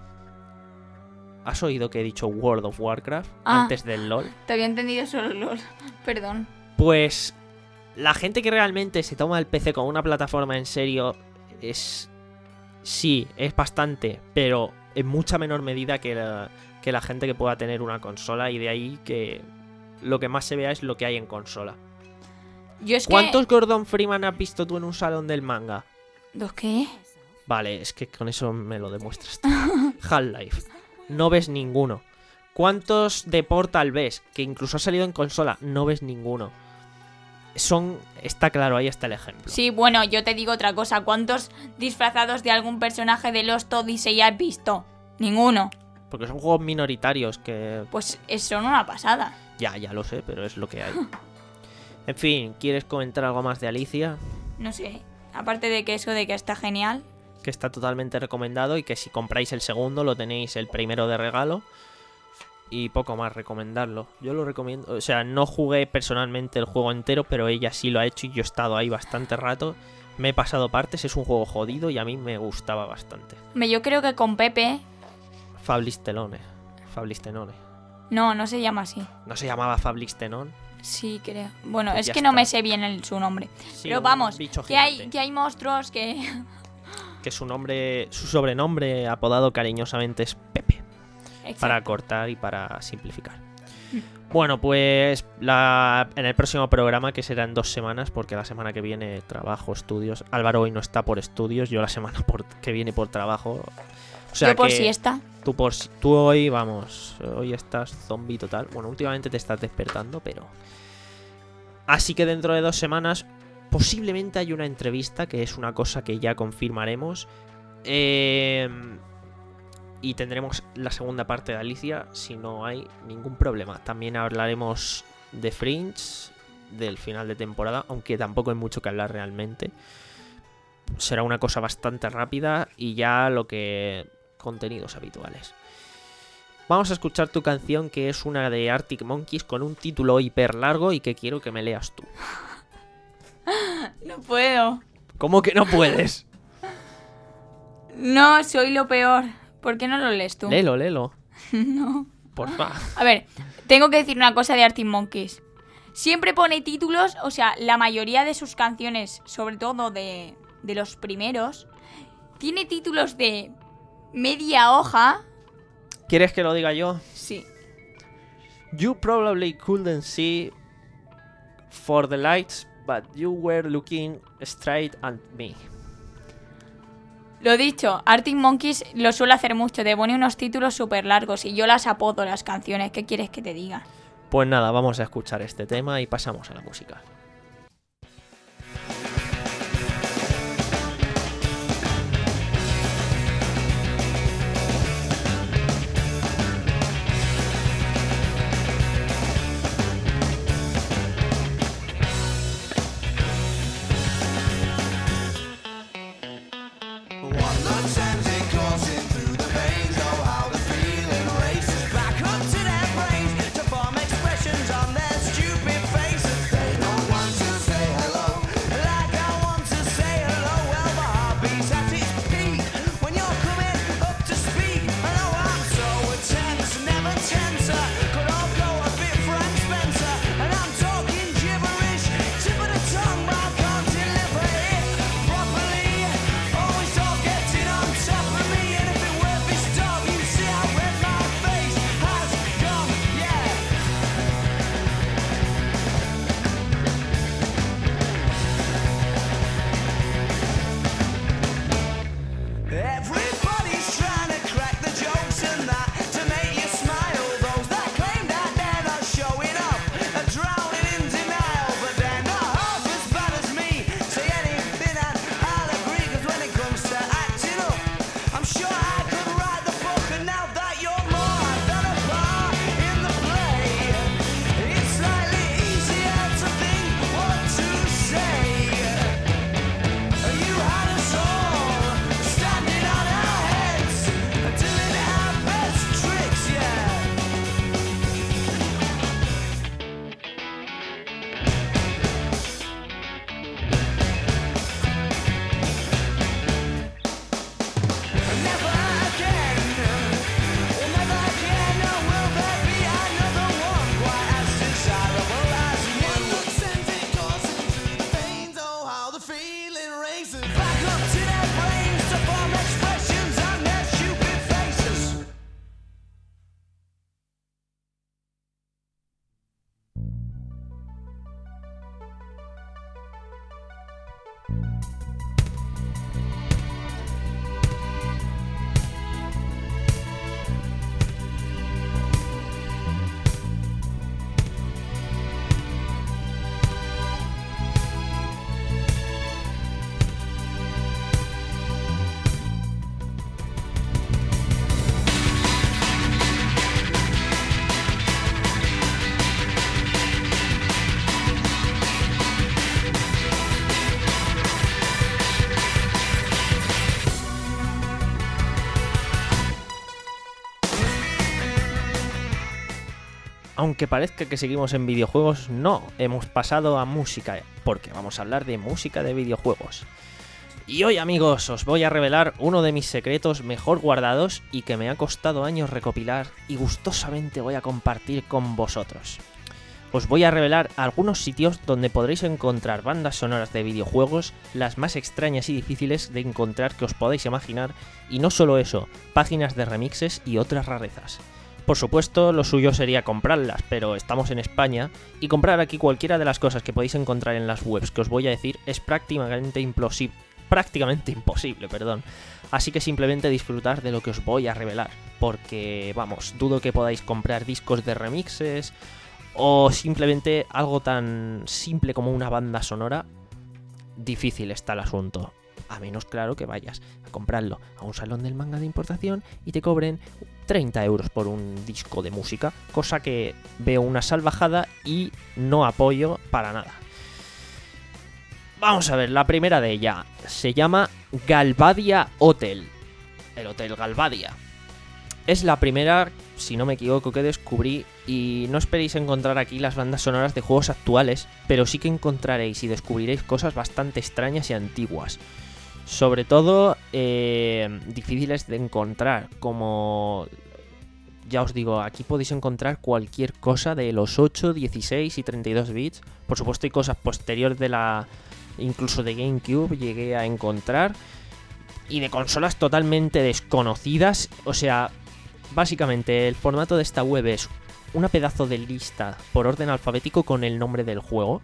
¿Has oído que he dicho World of Warcraft Ah. antes del LOL? Te había entendido solo LOL. Perdón. Pues la gente que realmente se toma el P C como una plataforma en serio es... Sí, es bastante, pero en mucha menor medida que la, que la gente que pueda tener una consola, y de ahí que lo que más se vea es lo que hay en consola. Yo es ¿Cuántos Gordon Freeman has visto tú en un salón del manga? que... ¿Los qué? Vale, es que con eso me lo demuestras tú. Half-Life. No ves ninguno. ¿Cuántos de Portal ves? Que incluso ha salido en consola. No ves ninguno. Son... Está claro, ahí está el ejemplo. Sí, bueno, yo te digo otra cosa. ¿Cuántos disfrazados de algún personaje de Lost Odyssey has visto? Ninguno. Porque son juegos minoritarios que... Pues es son una pasada. Ya, ya lo sé, pero es lo que hay. En fin, ¿quieres comentar algo más de Alicia? No sé. Aparte de que eso de que está genial. Que está totalmente recomendado y que si compráis el segundo lo tenéis el primero de regalo. Y poco más recomendarlo. Yo lo recomiendo. O sea, no jugué personalmente el juego entero, pero ella sí lo ha hecho y yo he estado ahí bastante rato. Me he pasado partes, es un juego jodido y a mí me gustaba bastante. Hombre, yo creo que con Pepe... Fablistenone. Fablistenone. No, no se llama así. ¿No se llamaba Fablistenon? Sí, creo. Bueno, Pues es ya que no está. me sé bien el, su nombre. Sí, Pero un vamos, bicho que hay, gigante. que hay monstruos que... Que su nombre, su sobrenombre apodado cariñosamente es Pepe. Para Exacto. cortar y para simplificar. Bueno, pues la, en el próximo programa, que será en dos semanas, porque la semana que viene trabajo, estudios. Álvaro hoy no está por estudios, yo la semana por, que viene por trabajo. O sea yo por que siesta. Tú, por, si- tú hoy, vamos, hoy estás zombie total. Bueno, últimamente te estás despertando, pero... Así que dentro de dos semanas posiblemente hay una entrevista, que es una cosa que ya confirmaremos. Eh... Y tendremos la segunda parte de Alicia, si no hay ningún problema. También hablaremos de Fringe, del final de temporada, aunque tampoco hay mucho que hablar realmente. Será una cosa bastante rápida y ya lo que... contenidos habituales. Vamos a escuchar tu canción, que es una de Arctic Monkeys con un título hiper largo y que quiero que me leas tú. No puedo. ¿Cómo que no puedes? No, soy lo peor. ¿Por qué no lo lees tú? Léelo, léelo. No. Porfa. A ver, tengo que decir una cosa de Arctic Monkeys. Siempre pone títulos, o sea, la mayoría de sus canciones, sobre todo de, de los primeros, tiene títulos de media hoja. ¿Quieres que lo diga yo? Sí. You probably couldn't see for the lights, but you were looking straight at me. Lo dicho, Arctic Monkeys lo suele hacer mucho, te pone unos títulos súper largos y yo las apodo las canciones. ¿Qué quieres que te diga? Pues nada, vamos a escuchar este tema y pasamos a la música. Aunque parezca que seguimos en videojuegos, no, hemos pasado a música, porque vamos a hablar de música de videojuegos. Y hoy, amigos, os voy a revelar uno de mis secretos mejor guardados y que me ha costado años recopilar y gustosamente voy a compartir con vosotros. Os voy a revelar algunos sitios donde podréis encontrar bandas sonoras de videojuegos, las más extrañas y difíciles de encontrar que os podáis imaginar, y no solo eso, páginas de remixes y otras rarezas. Por supuesto, lo suyo sería comprarlas, pero estamos en España y comprar aquí cualquiera de las cosas que podéis encontrar en las webs que os voy a decir es prácticamente imposible, prácticamente imposible, perdón. Así que simplemente disfrutar de lo que os voy a revelar, porque, vamos, dudo que podáis comprar discos de remixes o simplemente algo tan simple como una banda sonora. Difícil está el asunto. A menos, claro, que vayas a comprarlo a un salón del manga de importación y te cobren treinta euros por un disco de música, cosa que veo una salvajada y no apoyo para nada. Vamos a ver, la primera de ella se llama Galvadia Hotel, el Hotel Galvadia. Es la primera, si no me equivoco, que descubrí, y no esperéis encontrar aquí las bandas sonoras de juegos actuales, pero sí que encontraréis y descubriréis cosas bastante extrañas y antiguas. Sobre todo eh, difíciles de encontrar, como ya os digo, aquí podéis encontrar cualquier cosa de los ocho, dieciséis y treinta y dos bits. Por supuesto hay cosas posteriores de la, incluso de GameCube llegué a encontrar, y de consolas totalmente desconocidas. O sea, Básicamente, el formato de esta web es una pedazo de lista por orden alfabético con el nombre del juego.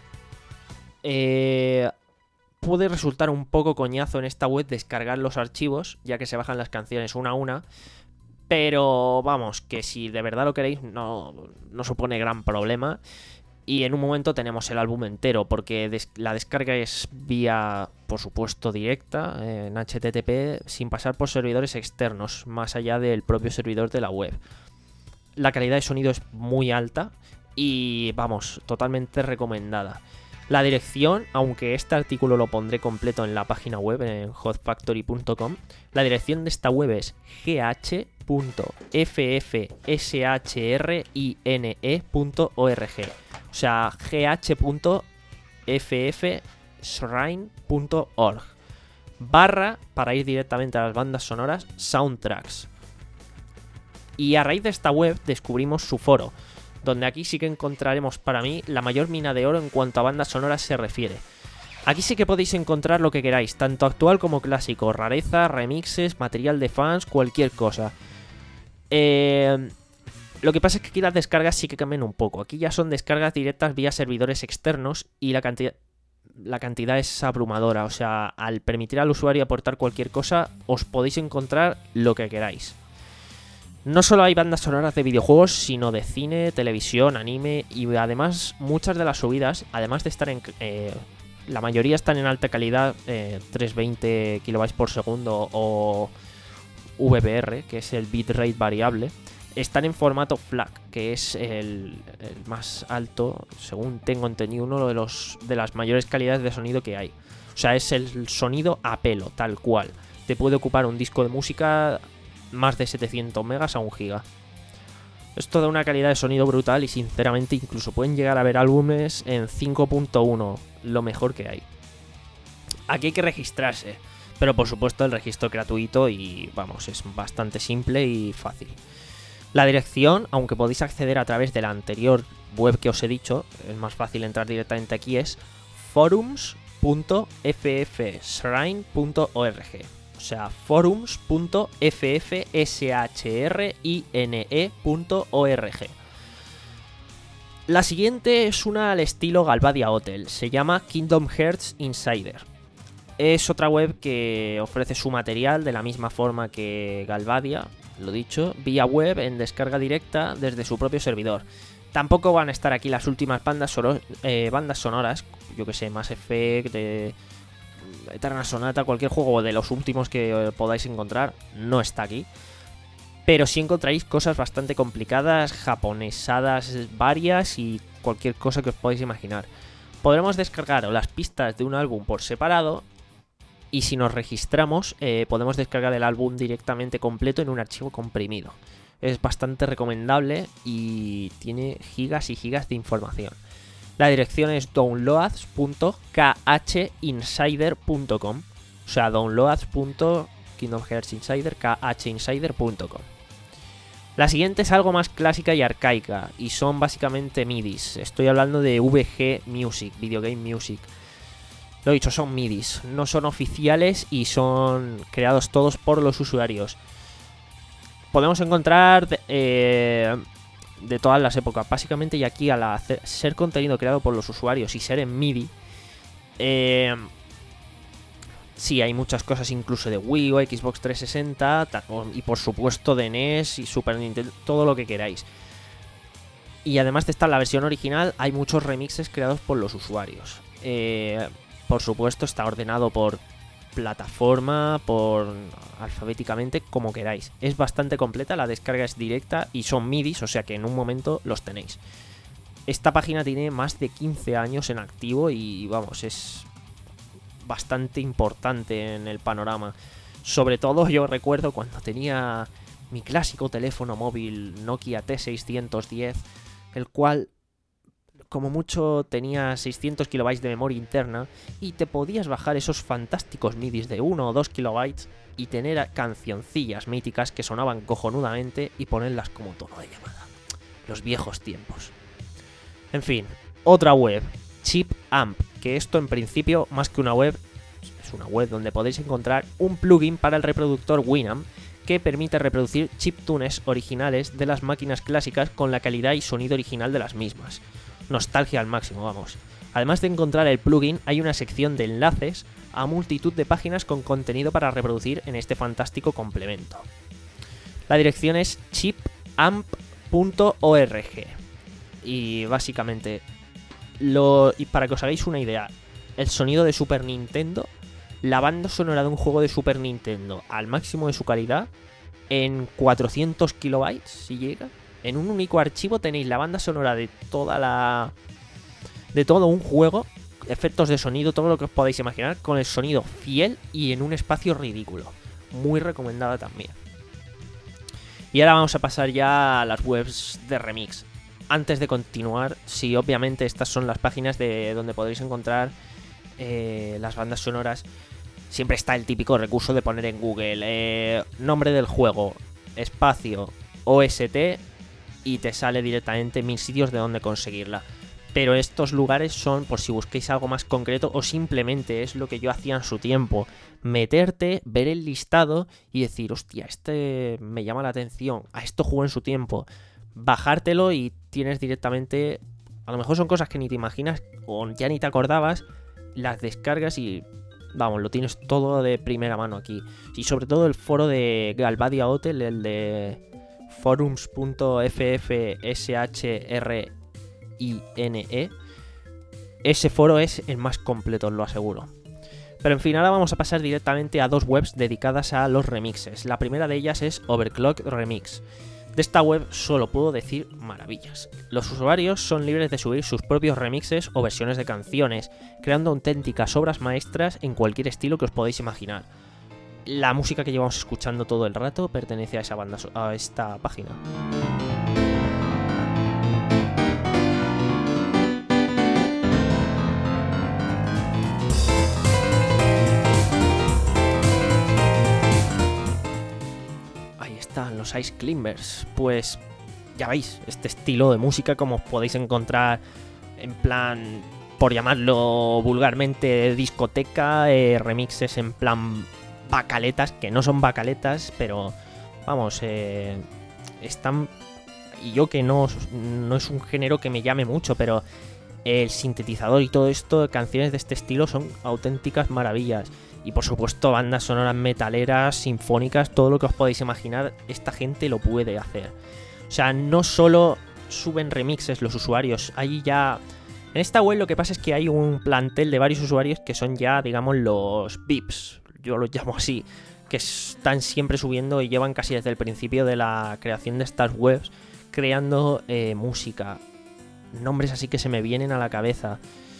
Eh, puede resultar un poco coñazo en esta web descargar los archivos, ya que se bajan las canciones una a una. Pero vamos, que si de verdad lo queréis, no, no supone gran problema. Y en un momento tenemos el álbum entero, porque des- la descarga es vía, por supuesto, directa, eh, en H T T P, sin pasar por servidores externos, más allá del propio servidor de la web. La calidad de sonido es muy alta y, vamos, totalmente recomendada. La dirección, aunque este artículo lo pondré completo en la página web, en hot factory punto com, la dirección de esta web es g h punto f f s h r i n e punto org. O sea, g h punto f f shrine punto org. Barra, para ir directamente a las bandas sonoras, soundtracks. Y a raíz de esta web descubrimos su foro, donde aquí sí que encontraremos para mí la mayor mina de oro en cuanto a bandas sonoras se refiere. Aquí sí que podéis encontrar lo que queráis, tanto actual como clásico, rareza, remixes, material de fans, cualquier cosa. Eh, lo que pasa es que aquí las descargas sí que cambian un poco. Aquí ya son descargas directas vía servidores externos y la cantidad, la cantidad es abrumadora. O sea, al permitir al usuario aportar cualquier cosa, os podéis encontrar lo que queráis. No solo hay bandas sonoras de videojuegos, sino de cine, televisión, anime y además muchas de las subidas, además de estar en... Eh, la mayoría están en alta calidad, eh, trescientos veinte kilobytes por segundo o V B R, que es el bitrate variable, están en formato FLAC, que es el, el más alto, según tengo entendido, uno de, los, de las mayores calidades de sonido que hay. O sea, es el sonido a pelo, tal cual. Te puede ocupar un disco de música más de setecientos megas a un giga. Esto da una calidad de sonido brutal y sinceramente incluso pueden llegar a ver álbumes en cinco punto uno, lo mejor que hay. Aquí hay que registrarse, pero por supuesto el registro es gratuito y vamos, es bastante simple y fácil. La dirección, aunque podéis acceder a través de la anterior web que os he dicho, es más fácil entrar directamente aquí, es forums punto f f shrine punto org. O sea, forums punto f f shrine punto org. La siguiente es una al estilo Galvadia Hotel. Se llama Kingdom Hearts Insider. Es otra web que ofrece su material de la misma forma que Galvadia, lo dicho, vía web en descarga directa desde su propio servidor. Tampoco van a estar aquí las últimas bandas, soro- eh, bandas sonoras, yo que sé, Mass Effect, eh, Eterna Sonata, cualquier juego de los últimos que podáis encontrar, no está aquí. Pero sí encontraréis cosas bastante complicadas, japonesadas varias y cualquier cosa que os podáis imaginar. Podremos descargar las pistas de un álbum por separado y si nos registramos eh, podemos descargar el álbum directamente completo en un archivo comprimido. Es bastante recomendable y tiene gigas y gigas de información. La dirección es downloads punto k h insider punto com. O sea, downloads punto kingdom hearts insider k h insider punto com. La siguiente es algo más clásica y arcaica y son básicamente midis. Estoy hablando de V G Music, Video Game Music. Lo dicho, son midis, no son oficiales y son creados todos por los usuarios. Podemos encontrar eh, de todas las épocas, básicamente, y aquí al hacer, ser contenido creado por los usuarios y ser en MIDI, eh, sí, hay muchas cosas incluso de Wii o Xbox trescientos sesenta y por supuesto de N E S y Super Nintendo, todo lo que queráis. Y además de estar la versión original, hay muchos remixes creados por los usuarios. Eh, por supuesto está ordenado por plataforma, por alfabéticamente, como queráis. Es bastante completa, la descarga es directa y son midis, o sea que en un momento los tenéis. Esta página tiene más de quince años en activo y vamos, es bastante importante en el panorama. Sobre todo yo recuerdo cuando tenía mi clásico teléfono móvil Nokia T seiscientos diez, el cual como mucho tenía seiscientos kilobytes de memoria interna y te podías bajar esos fantásticos midis de uno o dos kilobytes y tener cancioncillas míticas que sonaban cojonudamente y ponerlas como tono de llamada. Los viejos tiempos. En fin, otra web, Chip Amp, que esto en principio, más que una web, es una web donde podéis encontrar un plugin para el reproductor Winamp que permite reproducir chiptunes originales de las máquinas clásicas con la calidad y sonido original de las mismas. Nostalgia al máximo, vamos. Además de encontrar el plugin, hay una sección de enlaces a multitud de páginas con contenido para reproducir en este fantástico complemento. La dirección es chip amp punto org y básicamente, lo, y para que os hagáis una idea, el sonido de Super Nintendo, la banda sonora de un juego de Super Nintendo al máximo de su calidad, en cuatrocientos kilobytes, si llega, en un único archivo tenéis la banda sonora de toda la... de todo un juego, efectos de sonido, todo lo que os podáis imaginar, con el sonido fiel y en un espacio ridículo. Muy recomendada también. Y ahora vamos a pasar ya a las webs de remix. Antes de continuar, sí, obviamente estas son las páginas de donde podréis encontrar eh, las bandas sonoras. Siempre está el típico recurso de poner en Google eh, nombre del juego, espacio, O S T, y te sale directamente mil sitios de donde conseguirla. Pero estos lugares son por si busquéis algo más concreto o simplemente es lo que yo hacía en su tiempo. Meterte, ver el listado y decir, hostia, este me llama la atención, a esto jugué en su tiempo. Bajártelo y tienes directamente... A lo mejor son cosas que ni te imaginas o ya ni te acordabas, las descargas y... Vamos, lo tienes todo de primera mano aquí. Y sobre todo el foro de Galvadia Hotel, el de forums punto f f s h r I N E, ese foro es el más completo, os lo aseguro. Pero en fin, ahora vamos a pasar directamente a dos webs dedicadas a los remixes. La primera de ellas es Overclock Remix. De esta web solo puedo decir maravillas. Los usuarios son libres de subir sus propios remixes o versiones de canciones, creando auténticas obras maestras en cualquier estilo que os podáis imaginar. La música que llevamos escuchando todo el rato pertenece a esa banda, a esta página. Los Ice Climbers, pues ya veis, este estilo de música como podéis encontrar en plan, por llamarlo vulgarmente, discoteca, eh, remixes en plan bacaletas, que no son bacaletas, pero vamos, eh, están, y yo que no, no es un género que me llame mucho, pero el sintetizador y todo esto, canciones de este estilo son auténticas maravillas. Y por supuesto bandas sonoras metaleras, sinfónicas, todo lo que os podéis imaginar, esta gente lo puede hacer. O sea, no solo suben remixes los usuarios, hay ya... En esta web lo que pasa es que hay un plantel de varios usuarios que son ya, digamos, los V I Ps, yo los llamo así, que están siempre subiendo y llevan casi desde el principio de la creación de estas webs, creando eh, música. Nombres así que se me vienen a la cabeza.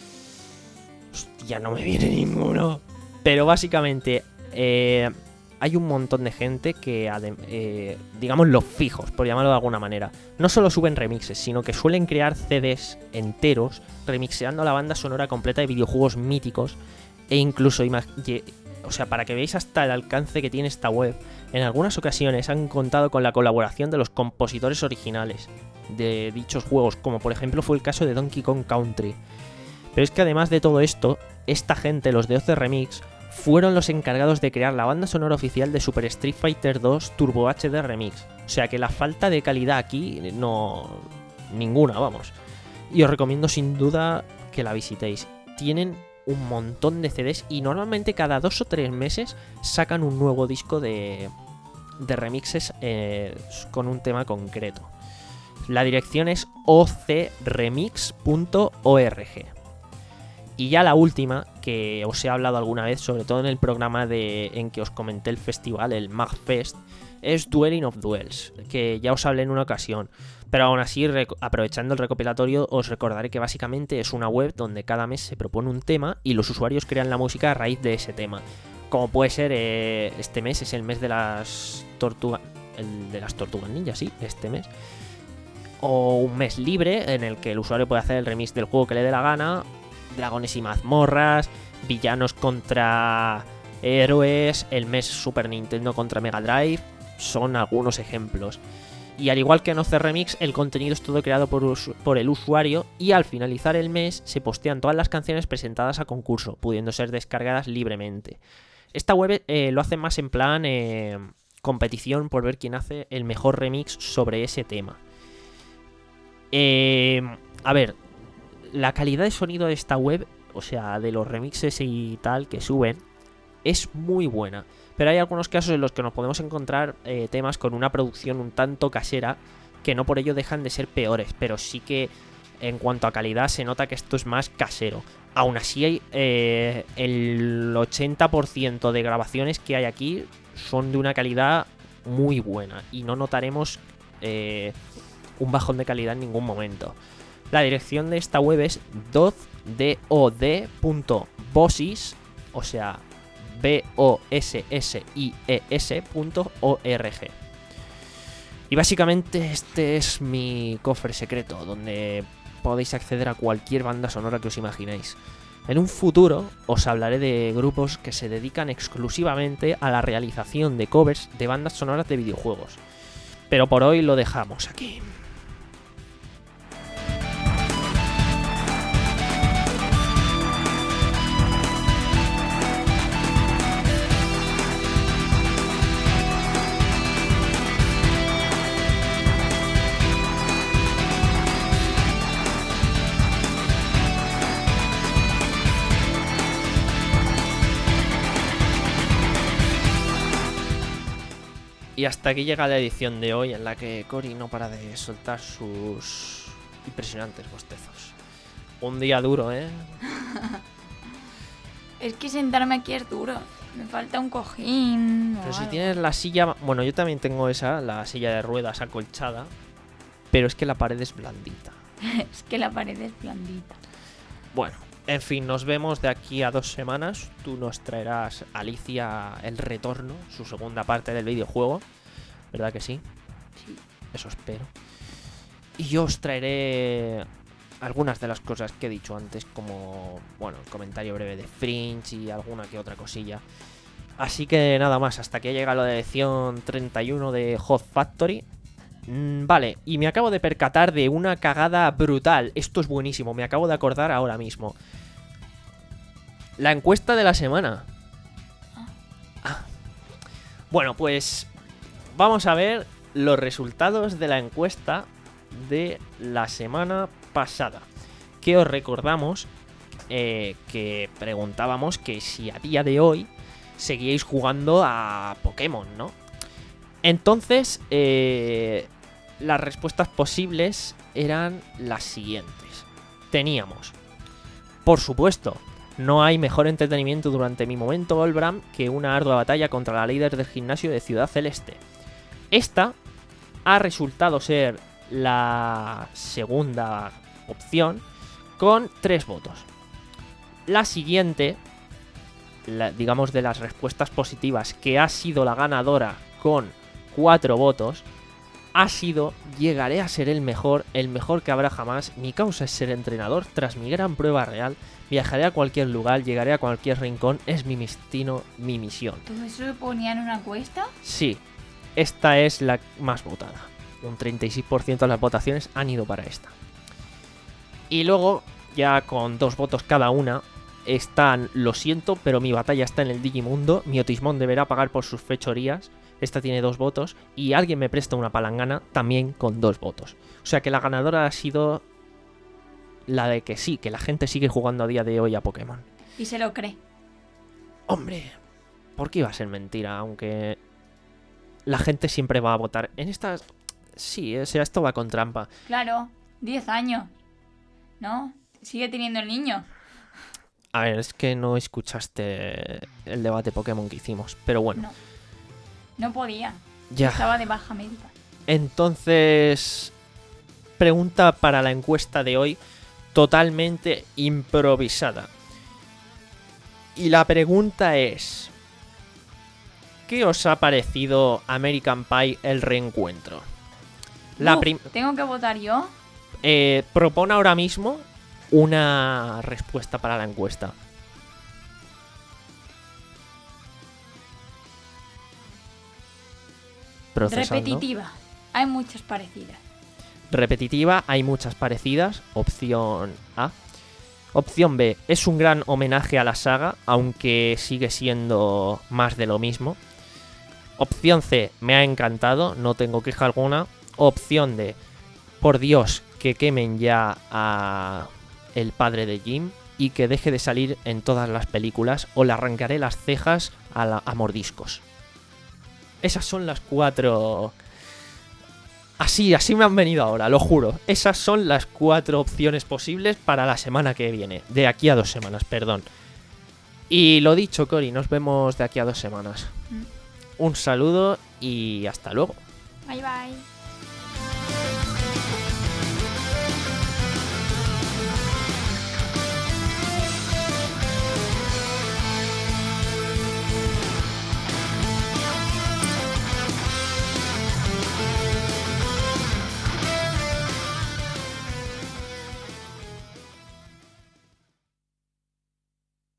Hostia, no me viene ninguno. Pero básicamente eh, hay un montón de gente que, eh, digamos, los fijos, por llamarlo de alguna manera, no solo suben remixes, sino que suelen crear C Ds enteros remixeando la banda sonora completa de videojuegos míticos e incluso, o sea, para que veáis hasta el alcance que tiene esta web, en algunas ocasiones han contado con la colaboración de los compositores originales de dichos juegos, como por ejemplo fue el caso de Donkey Kong Country. Pero es que además de todo esto, esta gente, los de O C Remix, fueron los encargados de crear la banda sonora oficial de Super Street Fighter dos Turbo H D Remix. O sea que la falta de calidad aquí no... ninguna, vamos. Y os recomiendo sin duda que la visitéis. Tienen un montón de C Ds y normalmente cada dos o tres meses sacan un nuevo disco de, de remixes eh, con un tema concreto. La dirección es o c remix punto org. Y ya la última, que os he hablado alguna vez, sobre todo en el programa de, en que os comenté el festival, el MagFest, es Dwelling of Duels, que ya os hablé en una ocasión. Pero aún así, aprovechando el recopilatorio, os recordaré que básicamente es una web donde cada mes se propone un tema y los usuarios crean la música a raíz de ese tema. Como puede ser, eh, este mes es el mes de las tortugas... El de las tortugas ninja, sí, este mes. O un mes libre en el que el usuario puede hacer el remix del juego que le dé la gana. Dragones y mazmorras, villanos contra héroes, el mes Super Nintendo contra Mega Drive, son algunos ejemplos. Y al igual que en O C Remix, el contenido es todo creado por, por el usuario y al finalizar el mes se postean todas las canciones presentadas a concurso, pudiendo ser descargadas libremente. Esta web eh, lo hace más en plan eh, competición por ver quién hace el mejor remix sobre ese tema. Eh, a ver, la calidad de sonido de esta web, o sea, de los remixes y tal que suben, es muy buena. Pero hay algunos casos en los que nos podemos encontrar eh, temas con una producción un tanto casera, que no por ello dejan de ser peores, pero sí que en cuanto a calidad se nota que esto es más casero. Aún así, hay, eh, el ochenta por ciento de grabaciones que hay aquí son de una calidad muy buena y no notaremos eh, un bajón de calidad en ningún momento. La dirección de esta web es dod punto bossis, o sea, B O S S I E S punto org. Y básicamente este es mi cofre secreto, donde podéis acceder a cualquier banda sonora que os imaginéis. En un futuro os hablaré de grupos que se dedican exclusivamente a la realización de covers de bandas sonoras de videojuegos. Pero por hoy lo dejamos aquí. Y hasta aquí llega la edición de hoy, en la que Cory no para de soltar sus impresionantes bostezos. Un día duro, ¿eh? Es que sentarme aquí es duro. Me falta un cojín. Pero o si algo. tienes la silla... Bueno, yo también tengo esa, la silla de ruedas acolchada. Pero es que la pared es blandita. Es que la pared es blandita. Bueno, en fin, nos vemos de aquí a dos semanas. Tú nos traerás Alicia el Retorno, su segunda parte del videojuego. ¿Verdad que sí? Sí. Eso espero. Y yo os traeré algunas de las cosas que he dicho antes, como, bueno, el comentario breve de Fringe y alguna que otra cosilla. Así que nada más, hasta que llega la edición treinta y uno de Hot Factory. Mm, vale, y me acabo de percatar de una cagada brutal. Esto es buenísimo, me acabo de acordar ahora mismo. La encuesta de la semana. Ah. Bueno, pues vamos a ver los resultados de la encuesta de la semana pasada. Que os recordamos eh, que preguntábamos que si a día de hoy seguíais jugando a Pokémon, ¿no? Entonces, eh, las respuestas posibles eran las siguientes. Teníamos, por supuesto, no hay mejor entretenimiento durante mi momento Golbram que una ardua batalla contra la líder del gimnasio de Ciudad Celeste. Esta ha resultado ser la segunda opción con tres votos. La siguiente, la, digamos de las respuestas positivas, que ha sido la ganadora con cuatro votos, ha sido llegaré a ser el mejor, el mejor que habrá jamás, mi causa es ser entrenador, tras mi gran prueba real, viajaré a cualquier lugar, llegaré a cualquier rincón, es mi destino, mi misión. ¿Todo eso lo ponía en una encuesta? Sí, esta es la más votada. Un treinta y seis por ciento de las votaciones han ido para esta. Y luego, ya con dos votos cada una, están, lo siento, pero mi batalla está en el Digimundo, mi Otismón deberá pagar por sus fechorías. Esta tiene dos votos. Y alguien me presta una palangana, también con dos votos. O sea que la ganadora ha sido la de que sí, que la gente sigue jugando a día de hoy a Pokémon. Y se lo cree. Hombre, ¿por qué iba a ser mentira? Aunque la gente siempre va a votar. En estas... Sí, o sea, esto va con trampa. Claro, diez años. ¿No? Sigue teniendo el niño. A ver, es que no escuchaste el debate Pokémon que hicimos. Pero bueno. No. No podía. Ya. Estaba de baja médica. Entonces, pregunta para la encuesta de hoy, totalmente improvisada. Y la pregunta es: ¿qué os ha parecido American Pie el reencuentro? La Uf, prim- ¿Tengo que votar yo? eh, propone ahora mismo una respuesta para la encuesta. Procesando. Repetitiva. Hay muchas parecidas. Repetitiva, hay muchas parecidas. Opción A. Opción B, es un gran homenaje a la saga, aunque sigue siendo más de lo mismo. Opción C, me ha encantado, no tengo queja alguna. Opción D, por Dios, que quemen ya a el padre de Jim y que deje de salir en todas las películas o le arrancaré las cejas a, la, a mordiscos. Esas son las cuatro... Así, así me han venido ahora, lo juro. Esas son las cuatro opciones posibles para la semana que viene. De aquí a dos semanas, perdón. Y lo dicho, Cori, nos vemos de aquí a dos semanas. Mm. Un saludo y hasta luego. Bye bye.